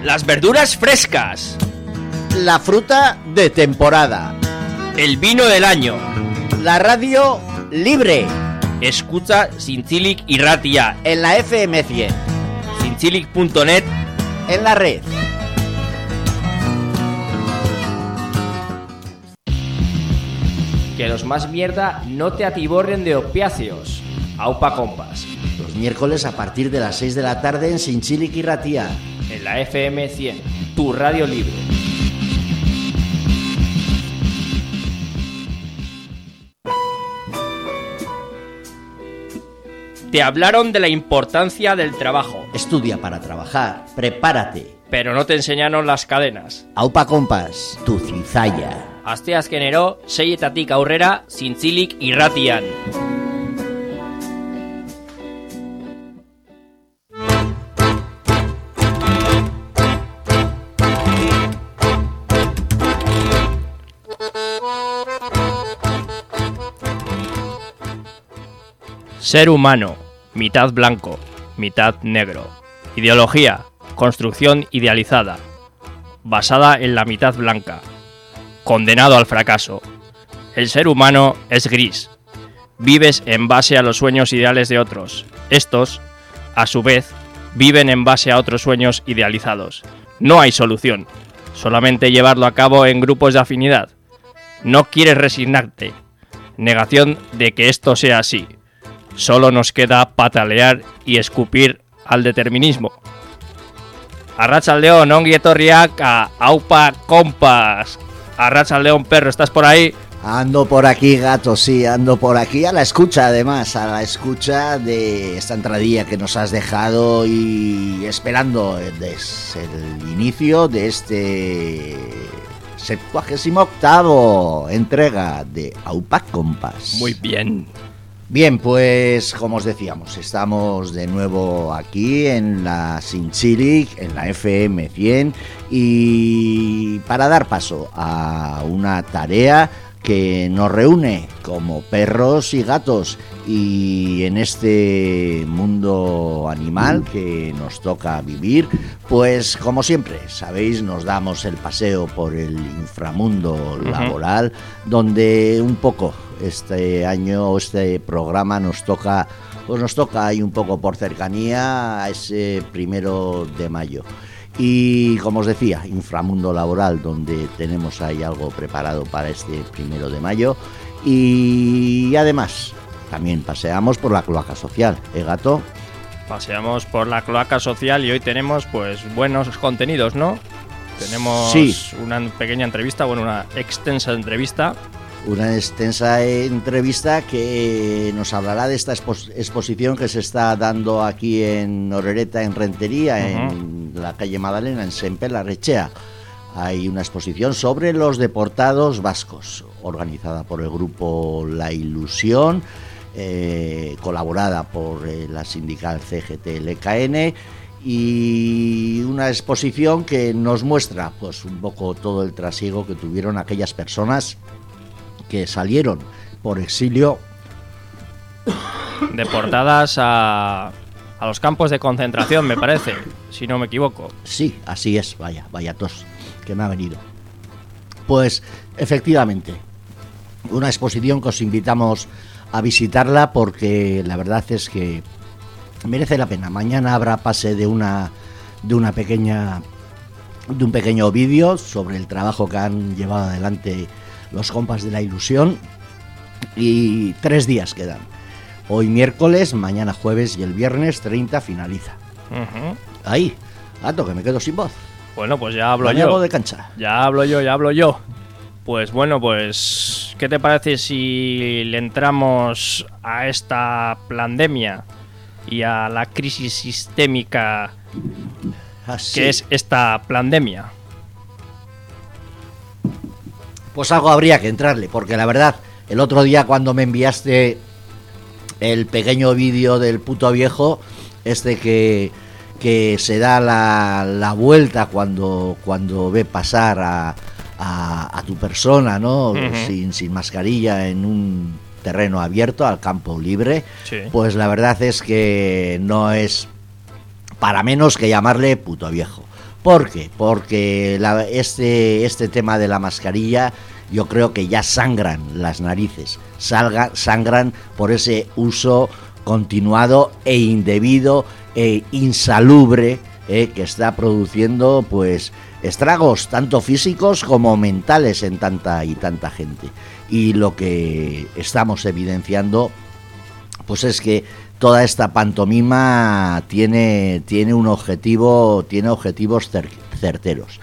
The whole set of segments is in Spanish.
Las verduras frescas. La fruta de temporada. El vino del año. La radio libre. Escucha Zintzilik Irratia En la FM 100. Zintzilik.net. En la red. Que los más mierda no te atiborren de opiáceos. Aupa Compas. Los miércoles a partir de las 6 de la tarde en Zintzilik Irratia. En la FM 100, tu radio libre. Te hablaron de la importancia del trabajo, Estudia para trabajar, prepárate. pero no te enseñaron las cadenas. Aupa Compas, tu cizalla. Asteazkenero, seietatik aurrera, Zintzilik Irratian. Ser humano, mitad blanco, mitad negro. Ideología, construcción idealizada, basada en la mitad blanca. Condenado al fracaso. El ser humano es gris. Vives en base a los sueños ideales de otros. Estos, a su vez, viven en base a otros sueños idealizados. No hay solución, solamente llevarlo a cabo en grupos de afinidad. No quieres resignarte. Negación de que esto sea así. Solo nos queda patalear y escupir al determinismo. Arratsaldeon, ongi etorriak a Aupa Compas. Arratsaldeon, perro, ¿estás por ahí? Ando por aquí, gato, sí, ando por aquí a la escucha, además, a la escucha de esta entradilla que nos has dejado y esperando desde el inicio de este 78º entrega de Aupa Compas. Muy bien. Bien, pues como os decíamos, estamos de nuevo aquí en la Zintzilik, en la FM 100, y para dar paso a una tarea que nos reúne como perros y gatos, y en este mundo animal que nos toca vivir, pues como siempre, sabéis, nos damos el paseo por el inframundo laboral, donde un poco este año, este programa nos toca ahí un poco por cercanía a ese 1 de mayo. Y como os decía, inframundo laboral, donde tenemos ahí algo preparado para este 1 de mayo. Y además, también paseamos por la cloaca social, gato? Paseamos por la cloaca social y hoy tenemos pues buenos contenidos, ¿no? Tenemos una pequeña entrevista, una extensa entrevista. Una extensa entrevista que nos hablará de esta exposición que se está dando aquí en Orereta, en Rentería, en la calle Madalena, en Semper Larrechea. Hay una exposición sobre los deportados vascos, organizada por el grupo La Ilusión, colaborada por la sindical CGT-LKN, y una exposición que nos muestra pues un poco todo el trasiego que tuvieron aquellas personas que salieron por exilio, deportadas a los campos de concentración, me parece, si no me equivoco. Sí, así es, vaya tos que me ha venido. Pues efectivamente, una exposición que os invitamos a visitarla porque la verdad es que merece la pena. Mañana habrá pase de un pequeño vídeo sobre el trabajo que han llevado adelante los compas de La Ilusión, y 3 días quedan. Hoy miércoles, mañana jueves y el viernes 30 finaliza. Ahí, gato, que me quedo sin voz. Bueno, pues ya hablo yo. de cancha. Ya hablo yo. Pues bueno, pues ¿qué te parece si le entramos a esta pandemia y a la crisis sistémica que es esta pandemia? Pues algo habría que entrarle, porque la verdad, el otro día cuando me enviaste el pequeño vídeo del puto viejo, que se da la vuelta cuando ve pasar a tu persona, ¿no? Sin mascarilla en un terreno abierto, al campo libre, sí. Pues la verdad es que no es para menos que llamarle puto viejo. ¿Por qué? Porque este tema de la mascarilla, yo creo que ya sangran las narices, sangran por ese uso continuado e indebido e insalubre que está produciendo pues estragos tanto físicos como mentales en tanta gente. Y lo que estamos evidenciando pues es que toda esta pantomima tiene un objetivo, tiene objetivos certeros.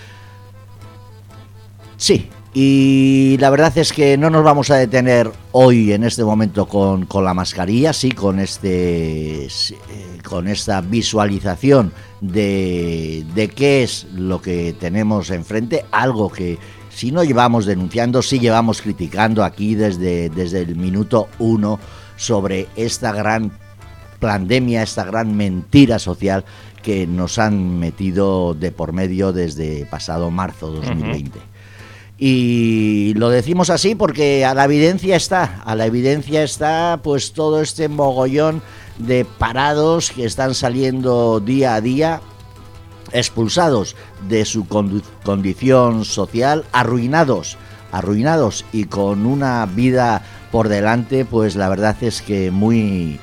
Sí, y la verdad es que no nos vamos a detener hoy en este momento con la mascarilla, sí, con esta visualización de qué es lo que tenemos enfrente, algo que si no llevamos denunciando, sí llevamos criticando aquí desde el minuto 1 sobre esta gran pandemia, esta gran mentira social que nos han metido de por medio desde pasado marzo 2020. Y lo decimos así porque a la evidencia está pues todo este mogollón de parados que están saliendo día a día, expulsados de su condición social, arruinados y con una vida por delante, pues la verdad es que muy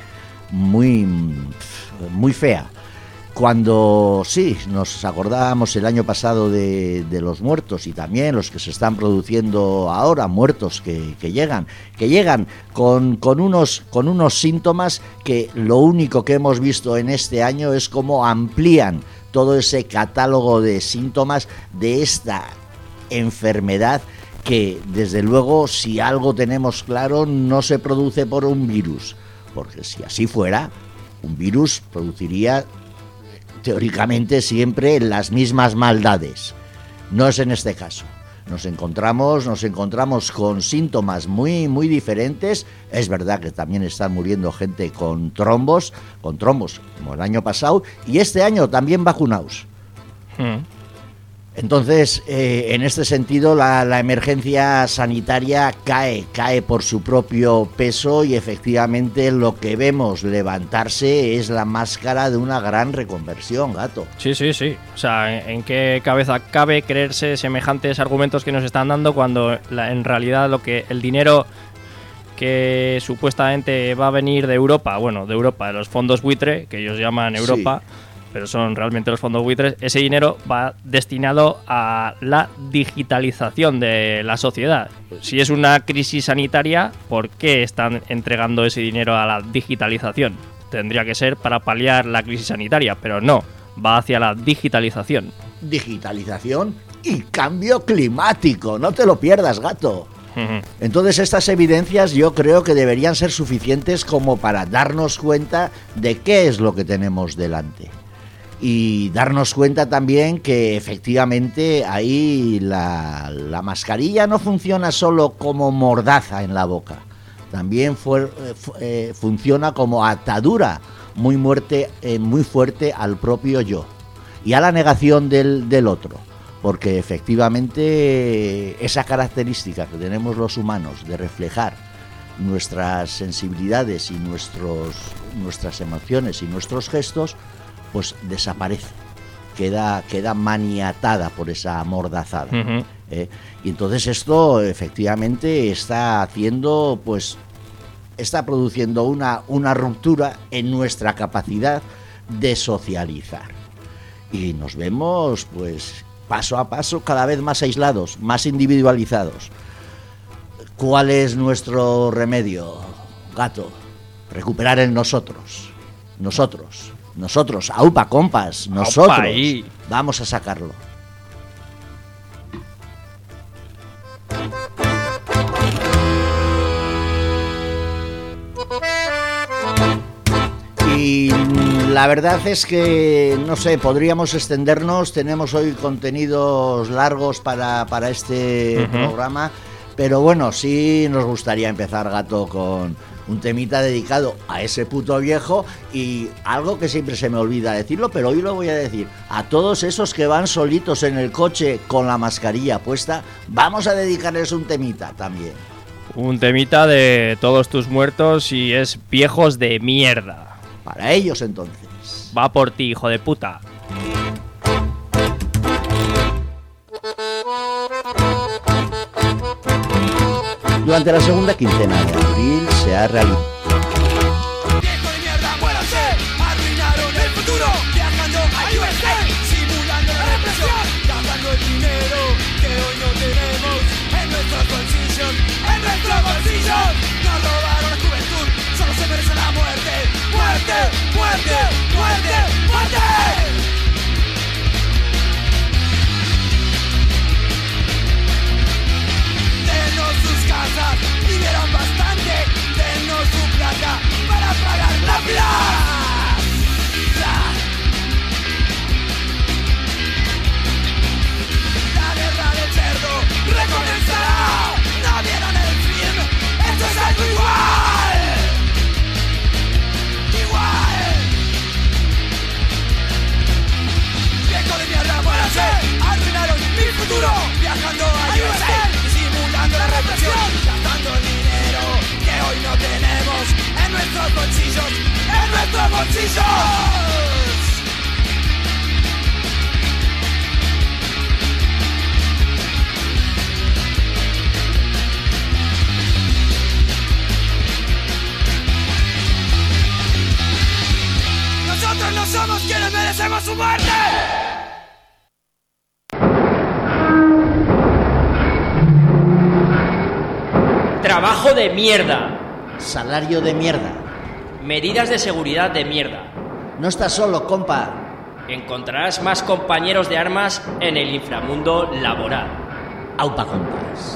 fea. Cuando sí, nos acordábamos el año pasado de los muertos y también los que se están produciendo ahora, muertos que llegan con unos síntomas que lo único que hemos visto en este año es cómo amplían todo ese catálogo de síntomas de esta enfermedad que, desde luego, si algo tenemos claro, no se produce por un virus, porque si así fuera, un virus produciría teóricamente siempre las mismas maldades. No es en este caso. Nos encontramos con síntomas muy diferentes. Es verdad que también están muriendo gente con trombos, como el año pasado, y este año también vacunados. Entonces, en este sentido, la emergencia sanitaria cae por su propio peso y efectivamente lo que vemos levantarse es la máscara de una gran reconversión, Gato. Sí. O sea, ¿en qué cabeza cabe creerse semejantes argumentos que nos están dando cuando en realidad el dinero que supuestamente va a venir de Europa, de los fondos buitre, que ellos llaman Europa, sí, pero son realmente los fondos buitres, ese dinero va destinado a la digitalización de la sociedad. Si es una crisis sanitaria, ¿por qué están entregando ese dinero a la digitalización? Tendría que ser para paliar la crisis sanitaria, pero no, va hacia la digitalización. Digitalización y cambio climático, no te lo pierdas, Gato. Entonces estas evidencias yo creo que deberían ser suficientes como para darnos cuenta de qué es lo que tenemos delante. Y darnos cuenta también que efectivamente ahí la mascarilla no funciona solo como mordaza en la boca, también funciona como atadura muy fuerte al propio yo y a la negación del otro, porque efectivamente esa característica que tenemos los humanos de reflejar nuestras sensibilidades y nuestras emociones y nuestros gestos, pues desaparece, queda maniatada por esa mordazada. Y entonces esto efectivamente está produciendo una ruptura en nuestra capacidad de socializar. Y nos vemos pues paso a paso cada vez más aislados, más individualizados. ¿Cuál es nuestro remedio, Gato? Recuperar el nosotros. Nosotros, aupa compas, nosotros, vamos a sacarlo. Y la verdad es que, no sé, podríamos extendernos, tenemos hoy contenidos largos para este programa, pero bueno, sí nos gustaría empezar, Gato, con un temita dedicado a ese puto viejo y algo que siempre se me olvida decirlo, pero hoy lo voy a decir, a todos esos que van solitos en el coche con la mascarilla puesta, vamos a dedicarles un temita también. Un temita de todos tus muertos y es viejos de mierda. Para ellos entonces. Va por ti, hijo de puta. Durante la segunda quincena de abril se ha realizado. Vivieron bastante, denos su plata para pagar la plaza. La guerra del cerdo recomenzará. ¿No vieron el film? Esto es algo igual. Igual. Viejo de mierda, muérase. Arruinaron mi futuro viajando a USA y simulando la represión, gastando el dinero que hoy no tenemos en nuestros bolsillos, en nuestros bolsillos. Nosotros no somos quienes merecemos su muerte. Trabajo de mierda. Salario de mierda. Medidas de seguridad de mierda. No estás solo, compa. Encontrarás más compañeros de armas en el inframundo laboral. Aupa, compas.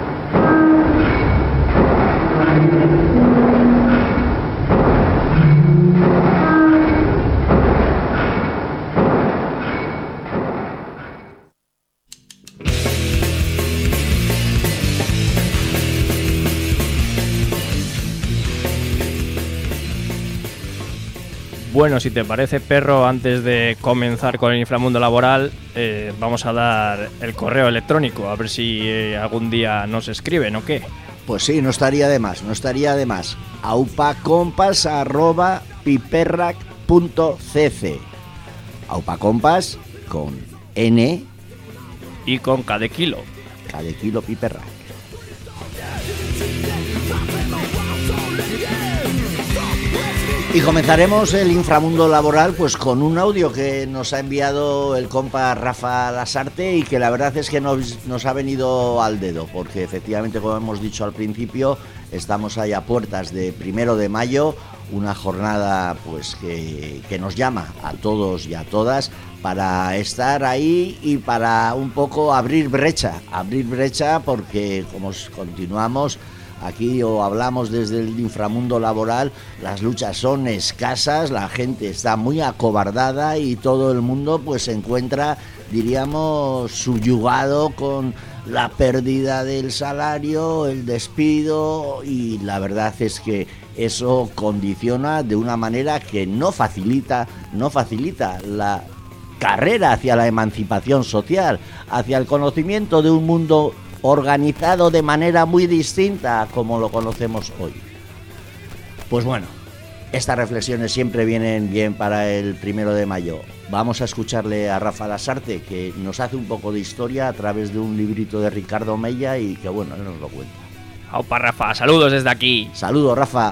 Bueno, si te parece, perro, antes de comenzar con el inframundo laboral, vamos a dar el correo electrónico, a ver si algún día nos escriben o qué. Pues sí, no estaría de más, no estaría de más. aupacompas@piperrac.cc. Aupacompas con N Y con K de kilo. K de kilo Piperrac. Y comenzaremos el inframundo laboral pues con un audio que nos ha enviado el compa Rafa Lasarte y que la verdad es que nos ha venido al dedo, porque efectivamente, como hemos dicho al principio, estamos ahí a puertas de 1 de mayo, una jornada pues que nos llama a todos y a todas para estar ahí y para un poco abrir brecha porque como continuamos aquí o hablamos desde el inframundo laboral, las luchas son escasas, la gente está muy acobardada y todo el mundo pues se encuentra, diríamos, subyugado con la pérdida del salario, el despido, y la verdad es que eso condiciona de una manera que no facilita la carrera hacia la emancipación social, hacia el conocimiento de un mundo organizado de manera muy distinta a como lo conocemos hoy. Pues bueno, estas reflexiones siempre vienen bien para el 1 de mayo. Vamos a escucharle a Rafa Lasarte, que nos hace un poco de historia a través de un librito de Ricardo Mella y que bueno, él nos lo cuenta. Aupa, Rafa, saludos desde aquí. Saludos, Rafa.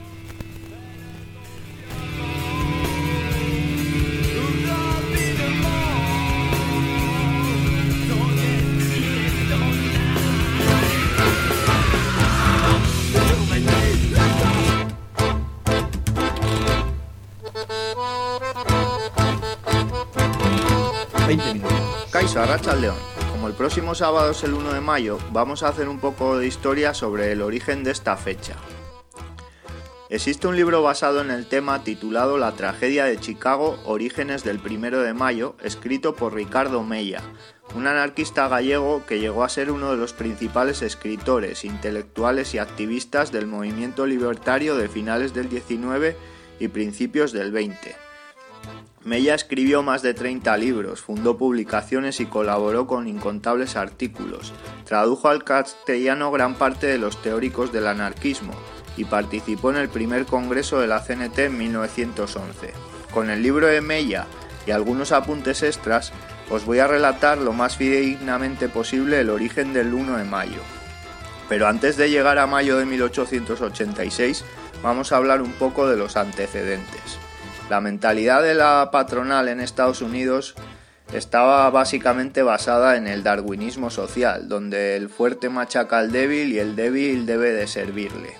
Kaixo, Arratsaldeon. Como el próximo sábado es el 1 de mayo, vamos a hacer un poco de historia sobre el origen de esta fecha. Existe un libro basado en el tema titulado La tragedia de Chicago, orígenes del 1 de mayo, escrito por Ricardo Mella, un anarquista gallego que llegó a ser uno de los principales escritores, intelectuales y activistas del movimiento libertario de finales del 19 y principios del 20. Mella escribió más de 30 libros, fundó publicaciones y colaboró con incontables artículos. Tradujo al castellano gran parte de los teóricos del anarquismo y participó en el primer congreso de la CNT en 1911. Con el libro de Mella y algunos apuntes extras, os voy a relatar lo más fidedignamente posible el origen del 1 de mayo. Pero antes de llegar a mayo de 1886, vamos a hablar un poco de los antecedentes. La mentalidad de la patronal en Estados Unidos estaba básicamente basada en el darwinismo social, donde el fuerte machaca al débil y el débil debe de servirle.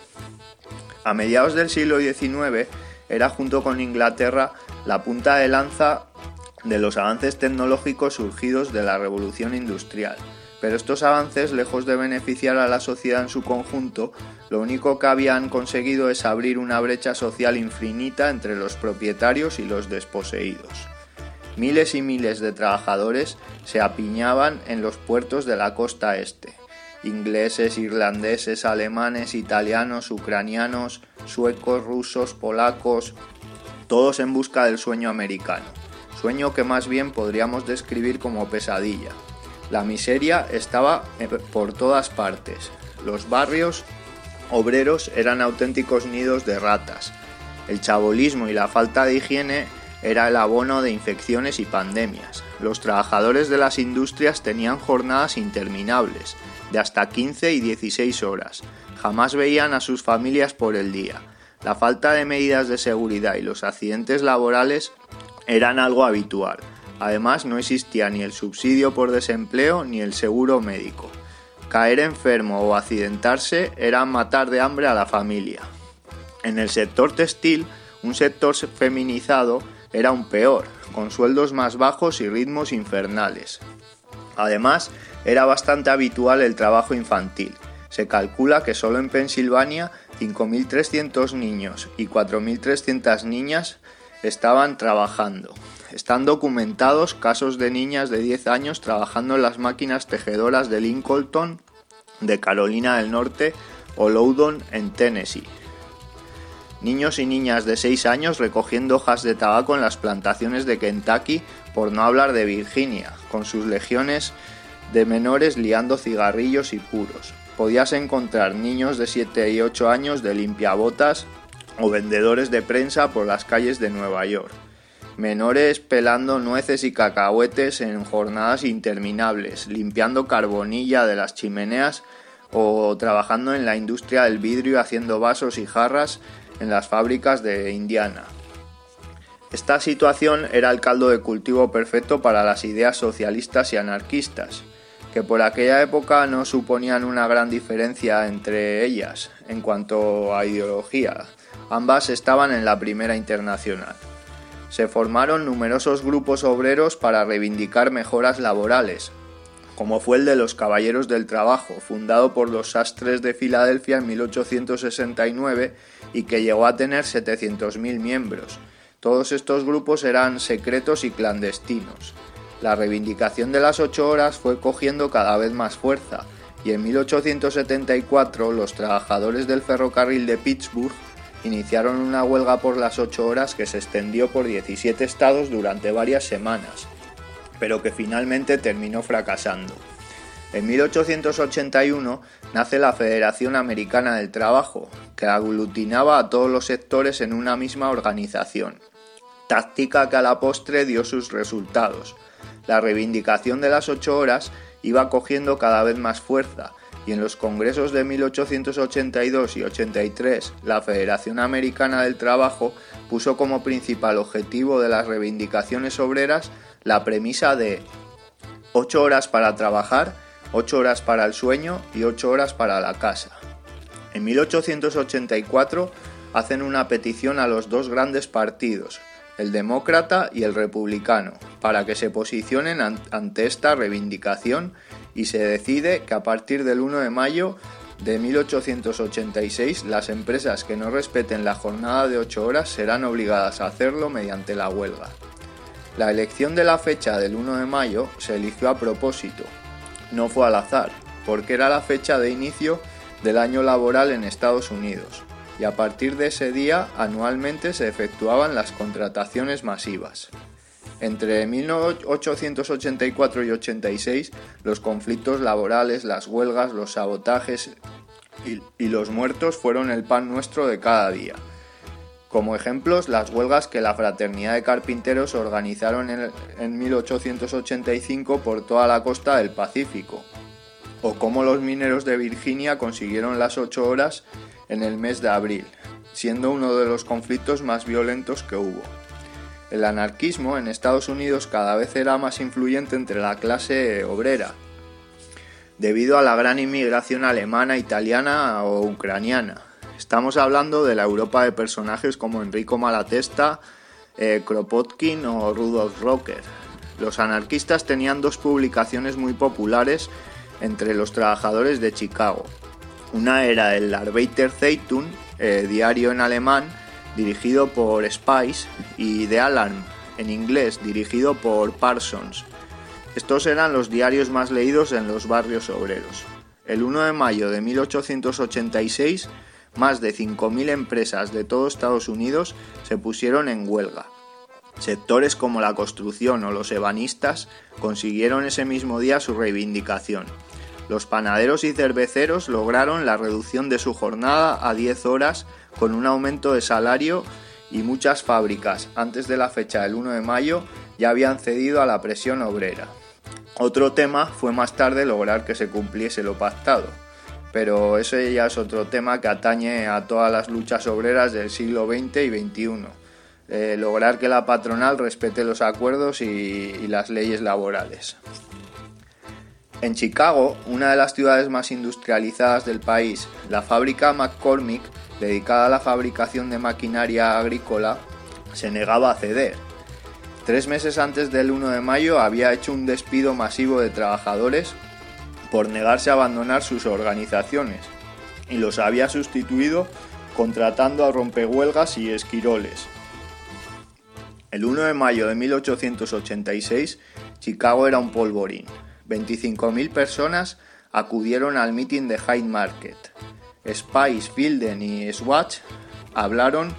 A mediados del siglo XIX era, junto con Inglaterra, la punta de lanza de los avances tecnológicos surgidos de la Revolución Industrial. Pero estos avances, lejos de beneficiar a la sociedad en su conjunto, lo único que habían conseguido es abrir una brecha social infinita entre los propietarios y los desposeídos. Miles y miles de trabajadores se apiñaban en los puertos de la costa este. Ingleses, irlandeses, alemanes, italianos, ucranianos, suecos, rusos, polacos, todos en busca del sueño americano. Sueño que más bien podríamos describir como pesadilla. La miseria estaba por todas partes. Los barrios obreros eran auténticos nidos de ratas. El chabolismo y la falta de higiene era el abono de infecciones y pandemias. Los trabajadores de las industrias tenían jornadas interminables, de hasta 15 y 16 horas. Jamás veían a sus familias por el día. La falta de medidas de seguridad y los accidentes laborales eran algo habitual. Además, no existía ni el subsidio por desempleo ni el seguro médico. Caer enfermo o accidentarse era matar de hambre a la familia. En el sector textil, un sector feminizado era aún peor, con sueldos más bajos y ritmos infernales. Además, era bastante habitual el trabajo infantil. Se calcula que solo en Pensilvania 5.300 niños y 4.300 niñas estaban trabajando. Están documentados casos de niñas de 10 años trabajando en las máquinas tejedoras de Lincoln, de Carolina del Norte, o Loudon, en Tennessee. Niños y niñas de 6 años recogiendo hojas de tabaco en las plantaciones de Kentucky, por no hablar de Virginia, con sus legiones de menores liando cigarrillos y puros. Podías encontrar niños de 7 y 8 años de limpiabotas o vendedores de prensa por las calles de Nueva York. Menores pelando nueces y cacahuetes en jornadas interminables, limpiando carbonilla de las chimeneas o trabajando en la industria del vidrio haciendo vasos y jarras en las fábricas de Indiana. Esta situación era el caldo de cultivo perfecto para las ideas socialistas y anarquistas, que por aquella época no suponían una gran diferencia entre ellas en cuanto a ideología. Ambas estaban en la Primera Internacional. Se formaron numerosos grupos obreros para reivindicar mejoras laborales, como fue el de los Caballeros del Trabajo, fundado por los sastres de Filadelfia en 1869 y que llegó a tener 700.000 miembros. Todos estos grupos eran secretos y clandestinos. La reivindicación de las 8 horas fue cogiendo cada vez más fuerza y en 1874 los trabajadores del ferrocarril de Pittsburgh iniciaron una huelga por las 8 horas que se extendió por 17 estados durante varias semanas, pero que finalmente terminó fracasando. En 1881 nace la Federación Americana del Trabajo, que aglutinaba a todos los sectores en una misma organización, táctica que a la postre dio sus resultados. La reivindicación de las 8 horas iba cogiendo cada vez más fuerza, y en los congresos de 1882 y 83 la Federación Americana del Trabajo puso como principal objetivo de las reivindicaciones obreras la premisa de 8 horas para trabajar, 8 horas para el sueño y 8 horas para la casa. En 1884 hacen una petición a los dos grandes partidos, el demócrata y el republicano, para que se posicionen ante esta reivindicación y se decide que a partir del 1 de mayo de 1886 las empresas que no respeten la jornada de 8 horas serán obligadas a hacerlo mediante la huelga. La elección de la fecha del 1 de mayo se eligió a propósito, no fue al azar, porque era la fecha de inicio del año laboral en Estados Unidos, y a partir de ese día anualmente se efectuaban las contrataciones masivas. Entre 1884 y 86, los conflictos laborales, las huelgas, los sabotajes y los muertos fueron el pan nuestro de cada día. Como ejemplos, las huelgas que la Fraternidad de Carpinteros organizaron en 1885 por toda la costa del Pacífico, o cómo los mineros de Virginia consiguieron las 8 horas en el mes de abril, siendo uno de los conflictos más violentos que hubo. El anarquismo en Estados Unidos cada vez era más influyente entre la clase obrera, debido a la gran inmigración alemana, italiana o ucraniana. Estamos hablando de la Europa de personajes como Enrico Malatesta, Kropotkin o Rudolf Rocker. Los anarquistas tenían dos publicaciones muy populares entre los trabajadores de Chicago. Una era el Arbeiter Zeitung, diario en alemán, dirigido por Spice, y The Alarm, en inglés, dirigido por Parsons. Estos eran los diarios más leídos en los barrios obreros. El 1 de mayo de 1886, más de 5.000 empresas de todo Estados Unidos se pusieron en huelga. Sectores como la construcción o los ebanistas consiguieron ese mismo día su reivindicación. Los panaderos y cerveceros lograron la reducción de su jornada a 10 horas con un aumento de salario, y muchas fábricas, antes de la fecha del 1 de mayo, ya habían cedido a la presión obrera. Otro tema fue más tarde lograr que se cumpliese lo pactado, pero ese ya es otro tema que atañe a todas las luchas obreras del siglo XX y XXI. Lograr que la patronal respete los acuerdos y las leyes laborales. En Chicago, una de las ciudades más industrializadas del país, la fábrica McCormick, dedicada a la fabricación de maquinaria agrícola, se negaba a ceder. 3 meses antes del 1 de mayo había hecho un despido masivo de trabajadores por negarse a abandonar sus organizaciones, y los había sustituido contratando a rompehuelgas y esquiroles. El 1 de mayo de 1886, Chicago era un polvorín. 25.000 personas acudieron al mitin de Hyde Market. Spice, Fielden y Swatch hablaron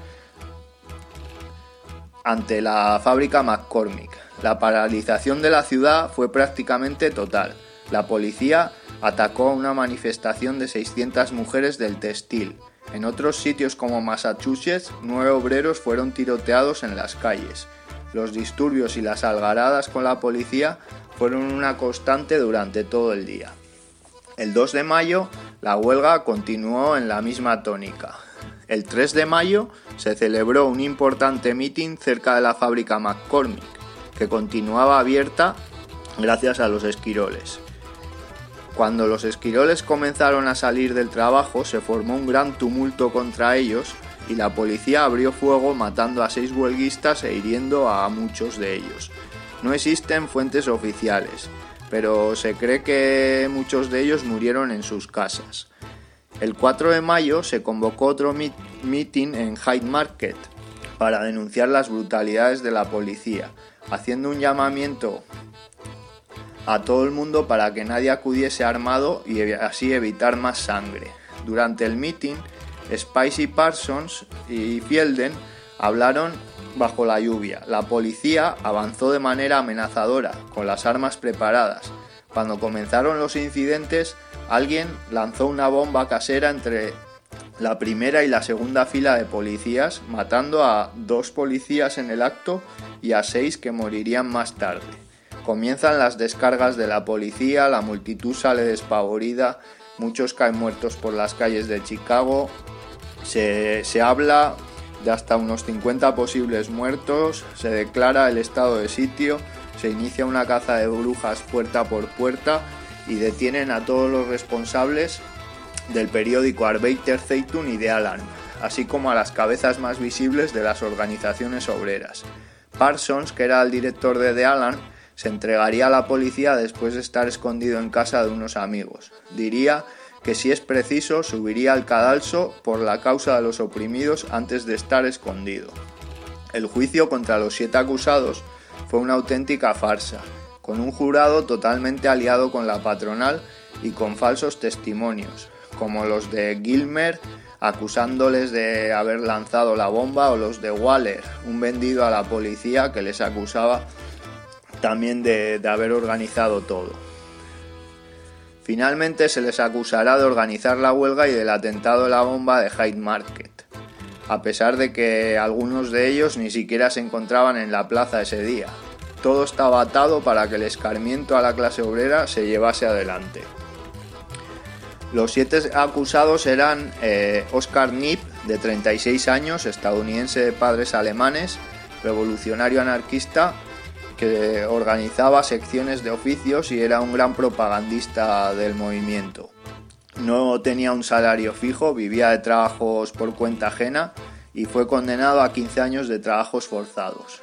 ante la fábrica McCormick. La paralización de la ciudad fue prácticamente total. La policía atacó a una manifestación de 600 mujeres del textil. En otros sitios como Massachusetts, 9 obreros fueron tiroteados en las calles. Los disturbios y las algaradas con la policía fueron una constante durante todo el día. El 2 de mayo, la huelga continuó en la misma tónica. El 3 de mayo se celebró un importante mitin cerca de la fábrica McCormick, que continuaba abierta gracias a los esquiroles. Cuando los esquiroles comenzaron a salir del trabajo, se formó un gran tumulto contra ellos y la policía abrió fuego matando a 6 huelguistas e hiriendo a muchos de ellos. No existen fuentes oficiales, pero se cree que muchos de ellos murieron en sus casas. El 4 de mayo se convocó otro mitin en Hyde Market para denunciar las brutalidades de la policía, haciendo un llamamiento a todo el mundo para que nadie acudiese armado y así evitar más sangre. Durante el mitin, Spice y Parsons y Fielden hablaron bajo la lluvia. La policía avanzó de manera amenazadora, con las armas preparadas. Cuando comenzaron los incidentes, alguien lanzó una bomba casera entre la primera y la segunda fila de policías, matando a 2 policías en el acto y a 6 que morirían más tarde. Comienzan las descargas de la policía, la multitud sale despavorida, muchos caen muertos por las calles de Chicago. Se habla de hasta unos 50 posibles muertos, se declara el estado de sitio, se inicia una caza de brujas puerta por puerta y detienen a todos los responsables del periódico Arbeiter Zeitung y The Alarm, así como a las cabezas más visibles de las organizaciones obreras. Parsons, que era el director de The Alarm, se entregaría a la policía después de estar escondido en casa de unos amigos. Diría que si es preciso subiría al cadalso por la causa de los oprimidos antes de estar escondido. El juicio contra los 7 acusados fue una auténtica farsa, con un jurado totalmente aliado con la patronal y con falsos testimonios, como los de Gilmer acusándoles de haber lanzado la bomba, o los de Waller, un vendido a la policía que les acusaba también de haber organizado todo. Finalmente se les acusará de organizar la huelga y del atentado de la bomba de Hyde Market, a pesar de que algunos de ellos ni siquiera se encontraban en la plaza ese día. Todo estaba atado para que el escarmiento a la clase obrera se llevase adelante. Los 7 acusados eran Oscar Knipp, de 36 años, estadounidense de padres alemanes, revolucionario anarquista, que organizaba secciones de oficios y era un gran propagandista del movimiento. No tenía un salario fijo, vivía de trabajos por cuenta ajena y fue condenado a 15 años de trabajos forzados.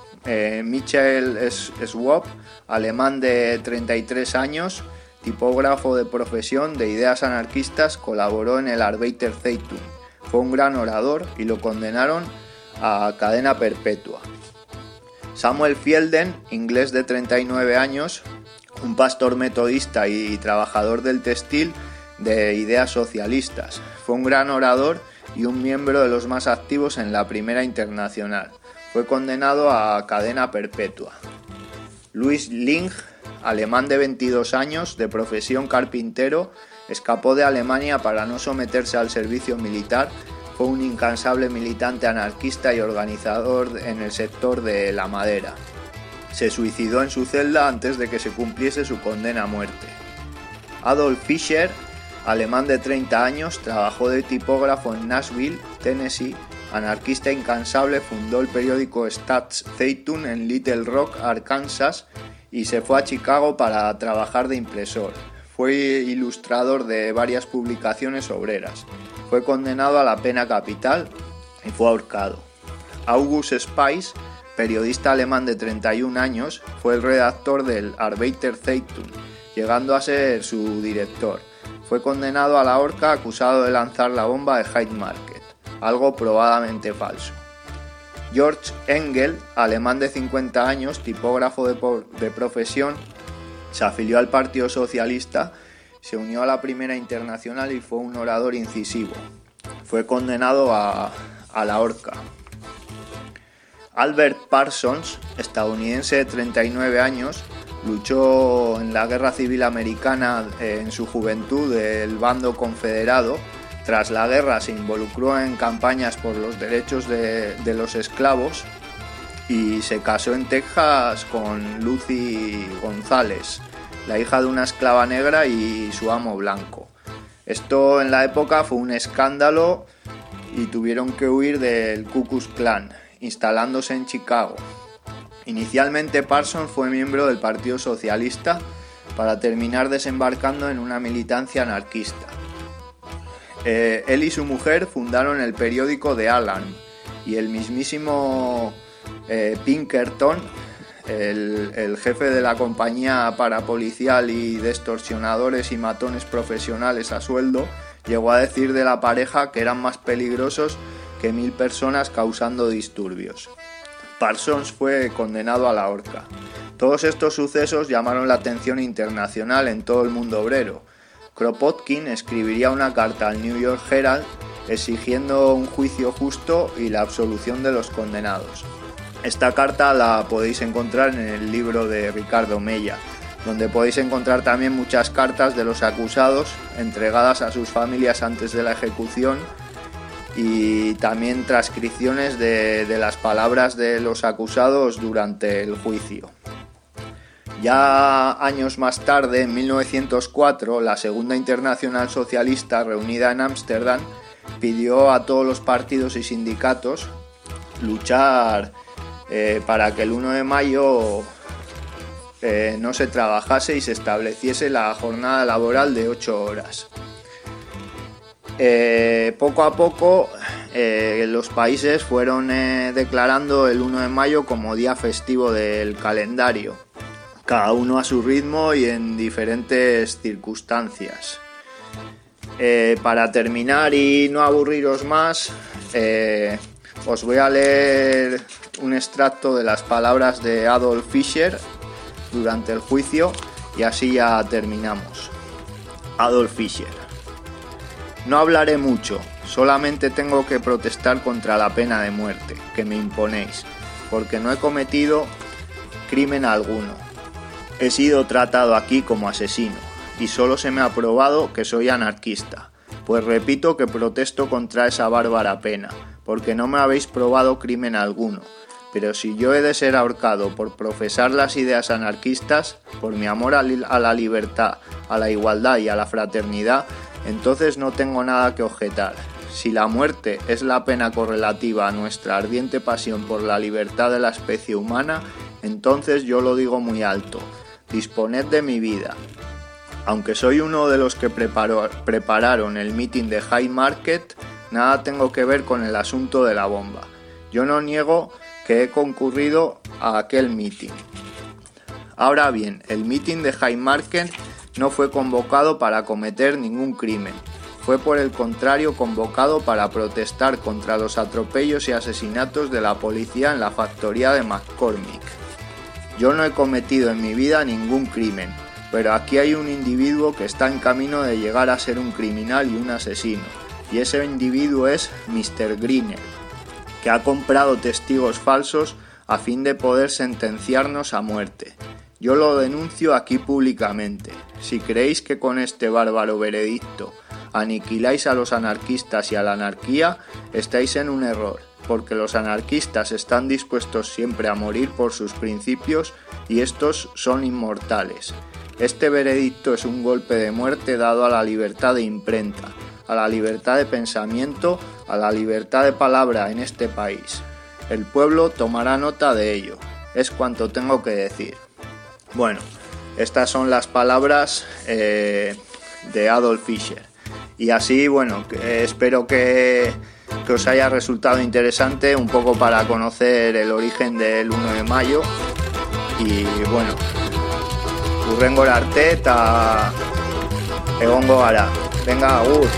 Michael Schwab, alemán de 33 años, tipógrafo de profesión de ideas anarquistas, colaboró en el Arbeiter Zeitung. Fue un gran orador y lo condenaron a cadena perpetua. Samuel Fielden, inglés de 39 años, un pastor metodista y trabajador del textil de ideas socialistas. Fue un gran orador y un miembro de los más activos en la Primera Internacional. Fue condenado a cadena perpetua. Louis Ling, alemán de 22 años, de profesión carpintero, escapó de Alemania para no someterse al servicio militar. Fue un incansable militante anarquista y organizador en el sector de la madera. Se suicidó en su celda antes de que se cumpliese su condena a muerte. Adolf Fischer, alemán de 30 años, trabajó de tipógrafo en Nashville, Tennessee. Anarquista incansable, fundó el periódico Staatszeitung en Little Rock, Arkansas, y se fue a Chicago para trabajar de impresor. Fue ilustrador de varias publicaciones obreras. Fue condenado a la pena capital y fue ahorcado. August Spies, periodista alemán de 31 años, fue el redactor del Arbeiter Zeitung, llegando a ser su director. Fue condenado a la horca acusado de lanzar la bomba de Hyde Market, algo probadamente falso. George Engel, alemán de 50 años, tipógrafo de profesión, se afilió al Partido Socialista, se unió a la Primera Internacional y fue un orador incisivo. Fue condenado a la horca. Albert Parsons, estadounidense de 39 años, luchó en la Guerra Civil Americana en su juventud del bando confederado. Tras la guerra se involucró en campañas por los derechos de los esclavos y se casó en Texas con Lucy González, la hija de una esclava negra y su amo blanco. Esto en la época fue un escándalo y tuvieron que huir del Ku Klux Klan, instalándose en Chicago. Inicialmente Parsons fue miembro del Partido Socialista para terminar desembarcando en una militancia anarquista. Él y su mujer fundaron el periódico The Alarm y el mismísimo Pinkerton, el jefe de la compañía parapolicial y de extorsionadores y matones profesionales a sueldo, llegó a decir de la pareja que eran más peligrosos que 1000 personas causando disturbios. Parsons fue condenado a la horca. Todos estos sucesos llamaron la atención internacional en todo el mundo obrero. Kropotkin escribiría una carta al New York Herald exigiendo un juicio justo y la absolución de los condenados. Esta carta la podéis encontrar en el libro de Ricardo Mella, donde podéis encontrar también muchas cartas de los acusados entregadas a sus familias antes de la ejecución y también transcripciones de las palabras de los acusados durante el juicio. Ya años más tarde, en 1904, la Segunda Internacional Socialista, reunida en Ámsterdam, pidió a todos los partidos y sindicatos luchar para que el 1 de mayo no se trabajase y se estableciese la jornada laboral de 8 horas. Poco a poco los países fueron declarando el 1 de mayo como día festivo del calendario, cada uno a su ritmo y en diferentes circunstancias. Para terminar y no aburriros más, os voy a leer un extracto de las palabras de Adolf Fischer durante el juicio y así ya terminamos. Adolf Fischer: no hablaré mucho, solamente tengo que protestar contra la pena de muerte que me imponéis, porque no he cometido crimen alguno. He sido tratado aquí como asesino y solo se me ha probado que soy anarquista, pues repito que protesto contra esa bárbara pena, porque no me habéis probado crimen alguno. Pero si yo he de ser ahorcado por profesar las ideas anarquistas, por mi amor a la libertad, a la igualdad y a la fraternidad, entonces no tengo nada que objetar. Si la muerte es la pena correlativa a nuestra ardiente pasión por la libertad de la especie humana, entonces yo lo digo muy alto: disponed de mi vida. Aunque soy uno de los que prepararon el meeting de Haymarket, nada tengo que ver con el asunto de la bomba. Yo no niego que he concurrido a aquel meeting. Ahora bien, el meeting de Haymarket no fue convocado para cometer ningún crimen. Fue por el contrario convocado para protestar contra los atropellos y asesinatos de la policía en la factoría de McCormick. Yo no he cometido en mi vida ningún crimen, pero aquí hay un individuo que está en camino de llegar a ser un criminal y un asesino, y ese individuo es Mr. Greener, que ha comprado testigos falsos a fin de poder sentenciarnos a muerte. Yo lo denuncio aquí públicamente. Si creéis que con este bárbaro veredicto aniquiláis a los anarquistas y a la anarquía, estáis en un error, porque los anarquistas están dispuestos siempre a morir por sus principios y estos son inmortales. Este veredicto es un golpe de muerte dado a la libertad de imprenta, a la libertad de pensamiento, a la libertad de palabra en este país. El pueblo tomará nota de ello. Es cuanto tengo que decir. Bueno, estas son las palabras de Adolf Fischer. Y así, bueno, espero que os haya resultado interesante, un poco para conocer el origen del 1 de mayo. Y bueno, hurrengo arte eta egongo gara. Venga, agur.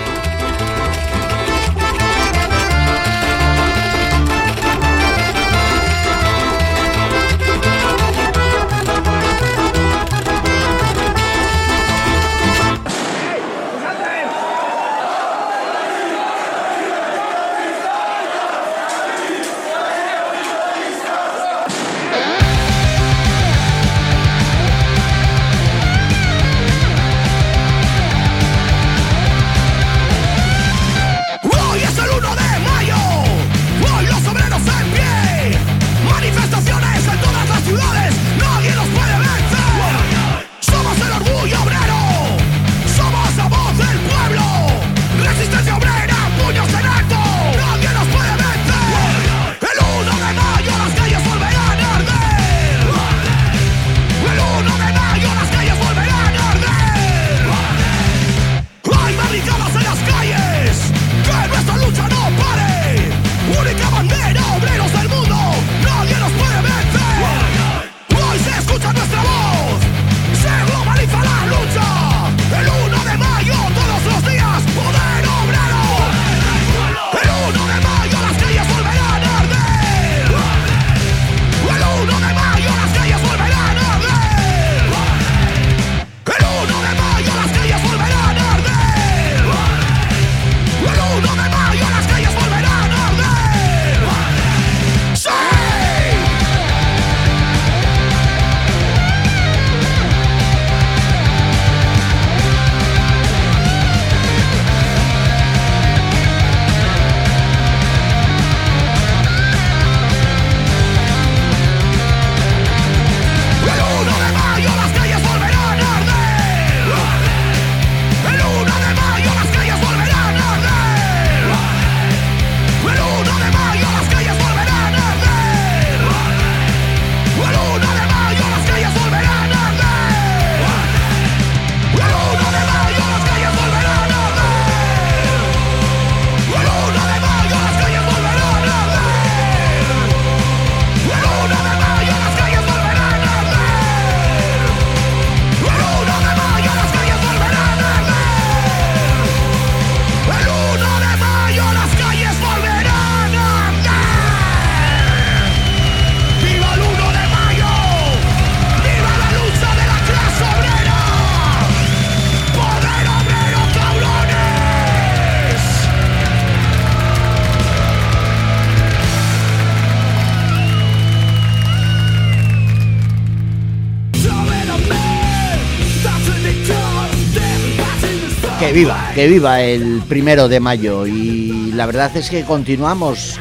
Que viva el 1 de mayo. Y la verdad es que continuamos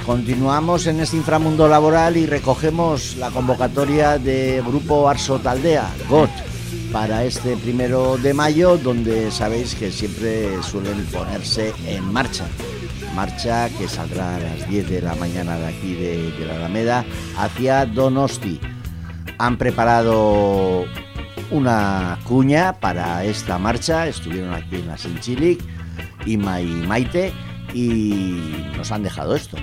en este inframundo laboral y recogemos la convocatoria de Grupo Arso Taldea, GOT, para este 1 de mayo, donde sabéis que siempre suelen ponerse en marcha que saldrá a las 10 de la mañana de aquí de la Alameda hacia Donosti. Han preparado una cuña para esta marcha, estuvieron aquí en la Sintzilik, Ima y Maite, y nos han dejado esto.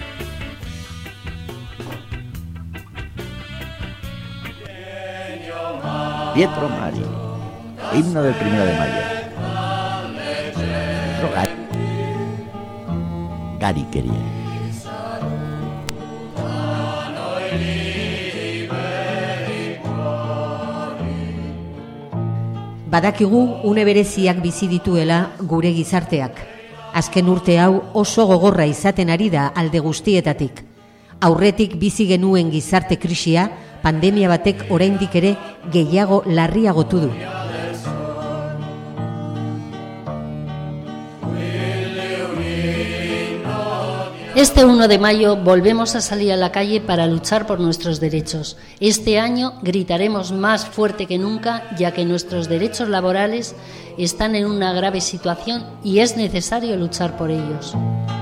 Pietro Mari, himno del 1 de mayo. Gari quería. Badakigu une bereziak bizi dituela gure gizarteak. Azken urte hau oso gogorra izaten ari da alde guztietatik. Aurretik bizi genuen gizarte krisia, pandemia batek oraindik ere gehiago larriagotu du. Este 1 de mayo volvemos a salir a la calle para luchar por nuestros derechos. Este año gritaremos más fuerte que nunca, ya que nuestros derechos laborales están en una grave situación y es necesario luchar por ellos.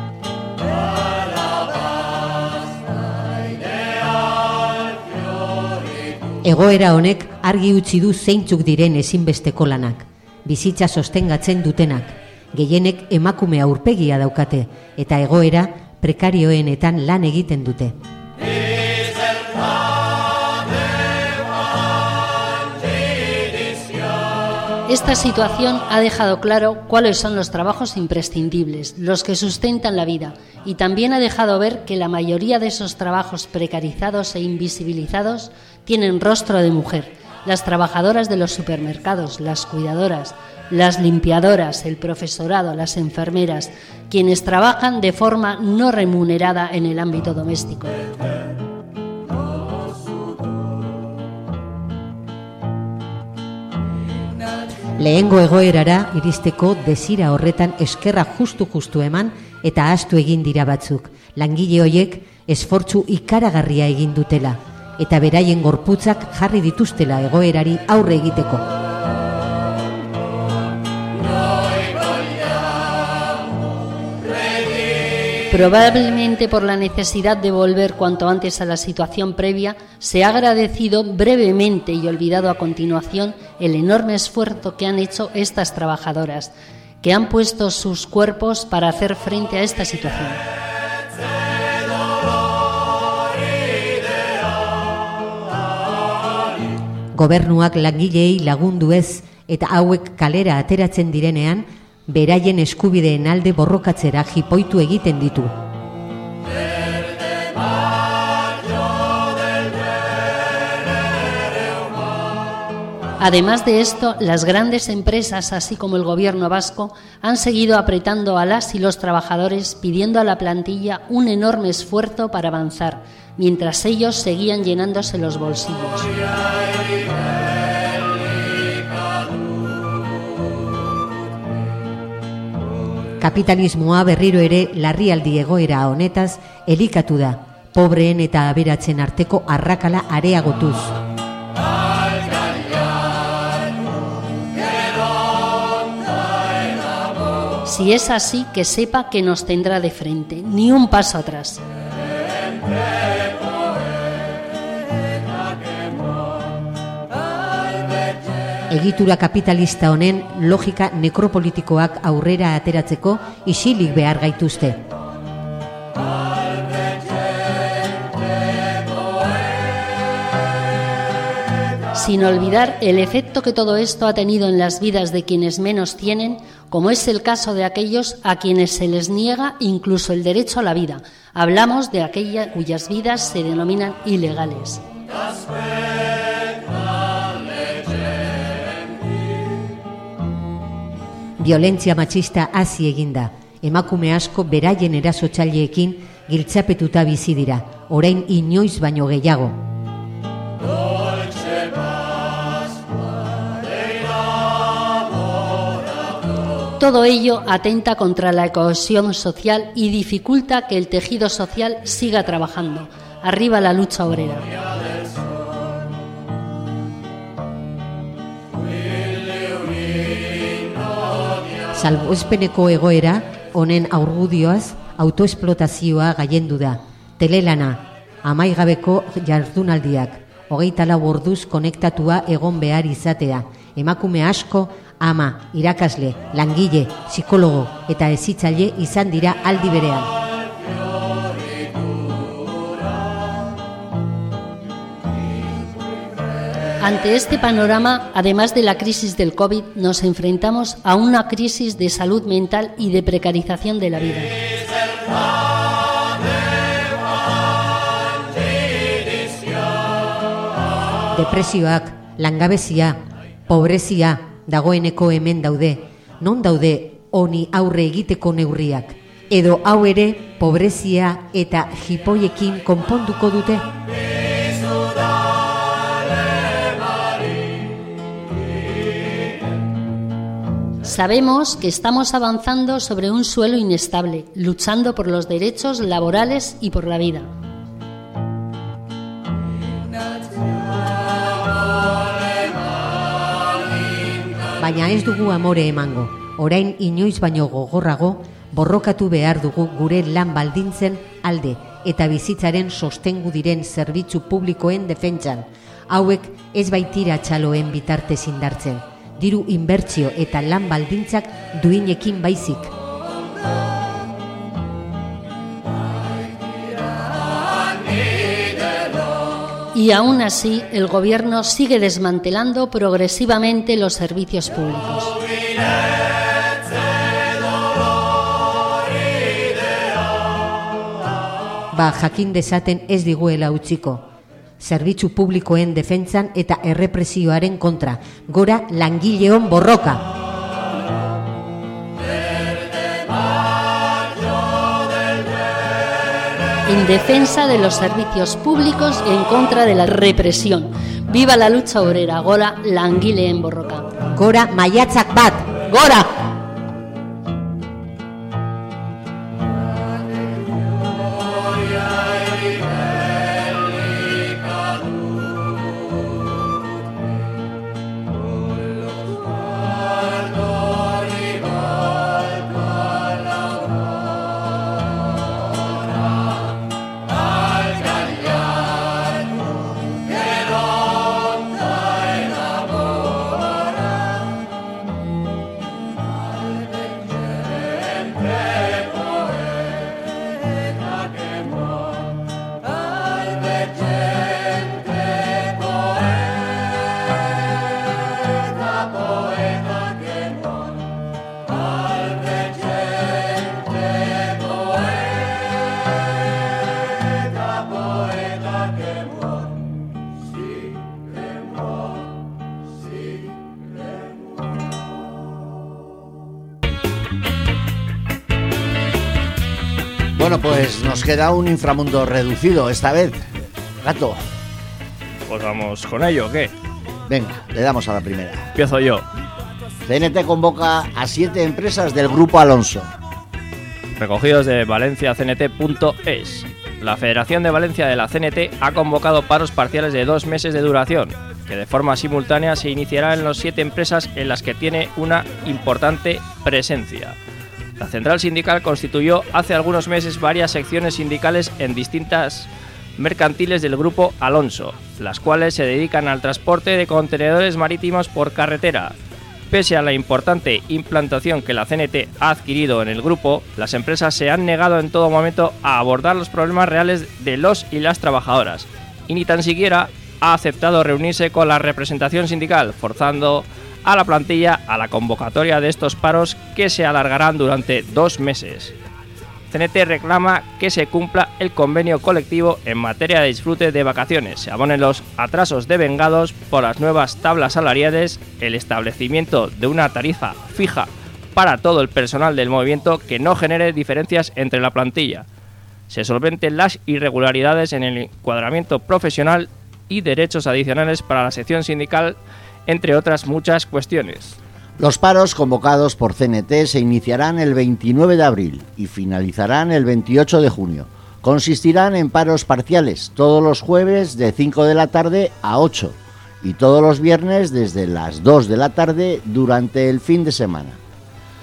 Egoera honek argi utzi du zeintzuk diren ezinbesteko lanak. Bizitza sostengatzen dutenak. Gehienek emakume aurpegia daukate eta egoera prekarioenetan lan egiten dute. Esta situación ha dejado claro cuáles son los trabajos imprescindibles, los que sustentan la vida, y también ha dejado ver que la mayoría de esos trabajos precarizados e invisibilizados tienen rostro de mujer. Las trabajadoras de los supermercados, las cuidadoras, las limpiadoras, el profesorado, las enfermeras, quienes trabajan de forma no remunerada en el ámbito doméstico. Lehengo egoerara iristeko desira horretan eskerra justu eman eta ahaztu egin dira batzuk. Langile hoiek esfortzu ikaragarria egin dutela eta beraien gorputzak jarri dituztela egoerari aurre egiteko. Probablemente por la necesidad de volver cuanto antes a la situación previa, se ha agradecido brevemente y olvidado a continuación el enorme esfuerzo que han hecho estas trabajadoras, que han puesto sus cuerpos para hacer frente a esta situación. Gobernuak langileei lagundu ez eta hauek kalera ateratzen direnean, beraien eskubideen alde borrokatzera jipoitu egiten ditu. Además de esto, las grandes empresas, así como el gobierno vasco, han seguido apretando a las y los trabajadores, pidiendo a la plantilla un enorme esfuerzo para avanzar, mientras ellos seguían llenándose los bolsillos. Kapitalismoa berriro ere larrialdi egoera honetaz elikatu da, pobreen eta aberatzen arteko arrakala areagotuz. Si es así, que sepa que nos tendrá de frente, ni un paso atrás. Egitura kapitalista honen logika nekropolitikoak aurrera ateratzeko isilik behar gaituzte. Sin olvidar el efecto que todo esto ha tenido en las vidas de quienes menos tienen, como es el caso de aquellos a quienes se les niega incluso el derecho a la vida. Hablamos de aquellas cuyas vidas se denominan ilegales. Violentzia matxista hazi eginda. Emakume asko beraien erasotzaileekin giltzapetuta bizi dira, orain inoiz baino gehiago. Todo ello atenta contra la cohesión social y dificulta que el tejido social siga trabajando. Arriba la lucha obrera. Salbuespeneko egoera, honen aurgudioaz, autoesplotazioa gailendu da. Telelana, amaigabeko jardunaldiak, 24 orduz konektatua egon behar izatea. Emakume asko, ama, irakasle, langile, psikologo eta hezitzaile izan dira aldi berean. Ante este panorama, además de la crisis del COVID, nos enfrentamos a una crisis de salud mental y de precarización de la vida. Depresioak, langabezia, pobrezia dagoeneko hemen daude. Non daude honi aurre egiteko neurriak? Edo hau ere pobrezia eta jipoiekin konponduko dute? Sabemos que estamos avanzando sobre un suelo inestable, luchando por los derechos laborales y por la vida. Baina ez dugu amore emango. Orain inoiz baino gogorrago, borrokatu behar dugu gure lan baldintzen alde eta bizitzaren sostengu diren zerbitzu publikoen defentsan. Hauek ez baitira txaloen bitartez indartzen. Diru inbertsio eta lan baldintzak duinekin baizik. Y aún así, el gobierno sigue desmantelando progresivamente los servicios públicos. Jakin dezaten ez diguela utziko. Zerbitzu publikoen defentsan eta errepresioaren kontra. Gora langileon borroka. En defensa de los servicios públicos y en contra de la represión. Viva la lucha obrera, gora langileen borroka. Gora maiatzak bat, gora! Bueno, pues nos queda un inframundo reducido esta vez. Gato. Pues vamos con ello, ¿o qué? Venga, le damos a la primera. Empiezo yo. CNT convoca a 7 empresas del Grupo Alonso. Recogidos de valenciacnt.es. La Federación de Valencia de la CNT ha convocado paros parciales de 2 meses de duración, que de forma simultánea se iniciará en las 7 empresas en las que tiene una importante presencia. La central sindical constituyó hace algunos meses varias secciones sindicales en distintas mercantiles del Grupo Alonso, las cuales se dedican al transporte de contenedores marítimos por carretera. Pese a la importante implantación que la CNT ha adquirido en el grupo, las empresas se han negado en todo momento a abordar los problemas reales de los y las trabajadoras, y ni tan siquiera ha aceptado reunirse con la representación sindical, forzando a la plantilla a la convocatoria de estos paros que se alargarán durante 2 meses. CNT reclama que se cumpla el convenio colectivo en materia de disfrute de vacaciones, se abonen los atrasos devengados por las nuevas tablas salariales, el establecimiento de una tarifa fija para todo el personal del movimiento que no genere diferencias entre la plantilla, se solventen las irregularidades en el encuadramiento profesional y derechos adicionales para la sección sindical, entre otras muchas cuestiones. Los paros convocados por CNT se iniciarán el 29 de abril y finalizarán el 28 de junio. Consistirán en paros parciales todos los jueves de 5 de la tarde a 8 y todos los viernes desde las 2 de la tarde durante el fin de semana.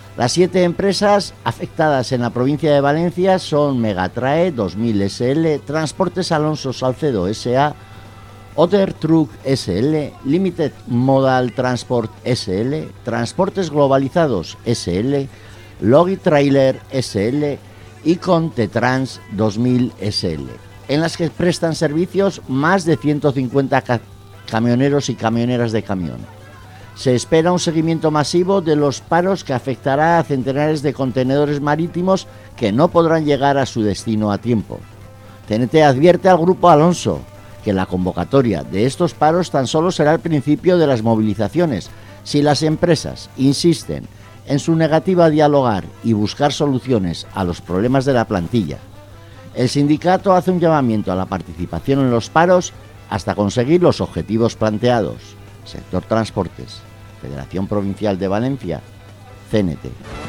Las 7 empresas afectadas en la provincia de Valencia son Megatrae 2000 SL, Transportes Alonso Salcedo S.A., Other Truck SL, Limited Modal Transport SL, Transportes Globalizados SL, Logi Trailer SL y Contetrans 2000 SL, en las que prestan servicios más de 150 camioneros y camioneras de camión. Se espera un seguimiento masivo de los paros que afectará a centenares de contenedores marítimos que no podrán llegar a su destino a tiempo. TNT advierte al Grupo Alonso que la convocatoria de estos paros tan solo será el principio de las movilizaciones si las empresas insisten en su negativa a dialogar y buscar soluciones a los problemas de la plantilla. El sindicato hace un llamamiento a la participación en los paros hasta conseguir los objetivos planteados. Sector Transportes, Federación Provincial de Valencia, CNT.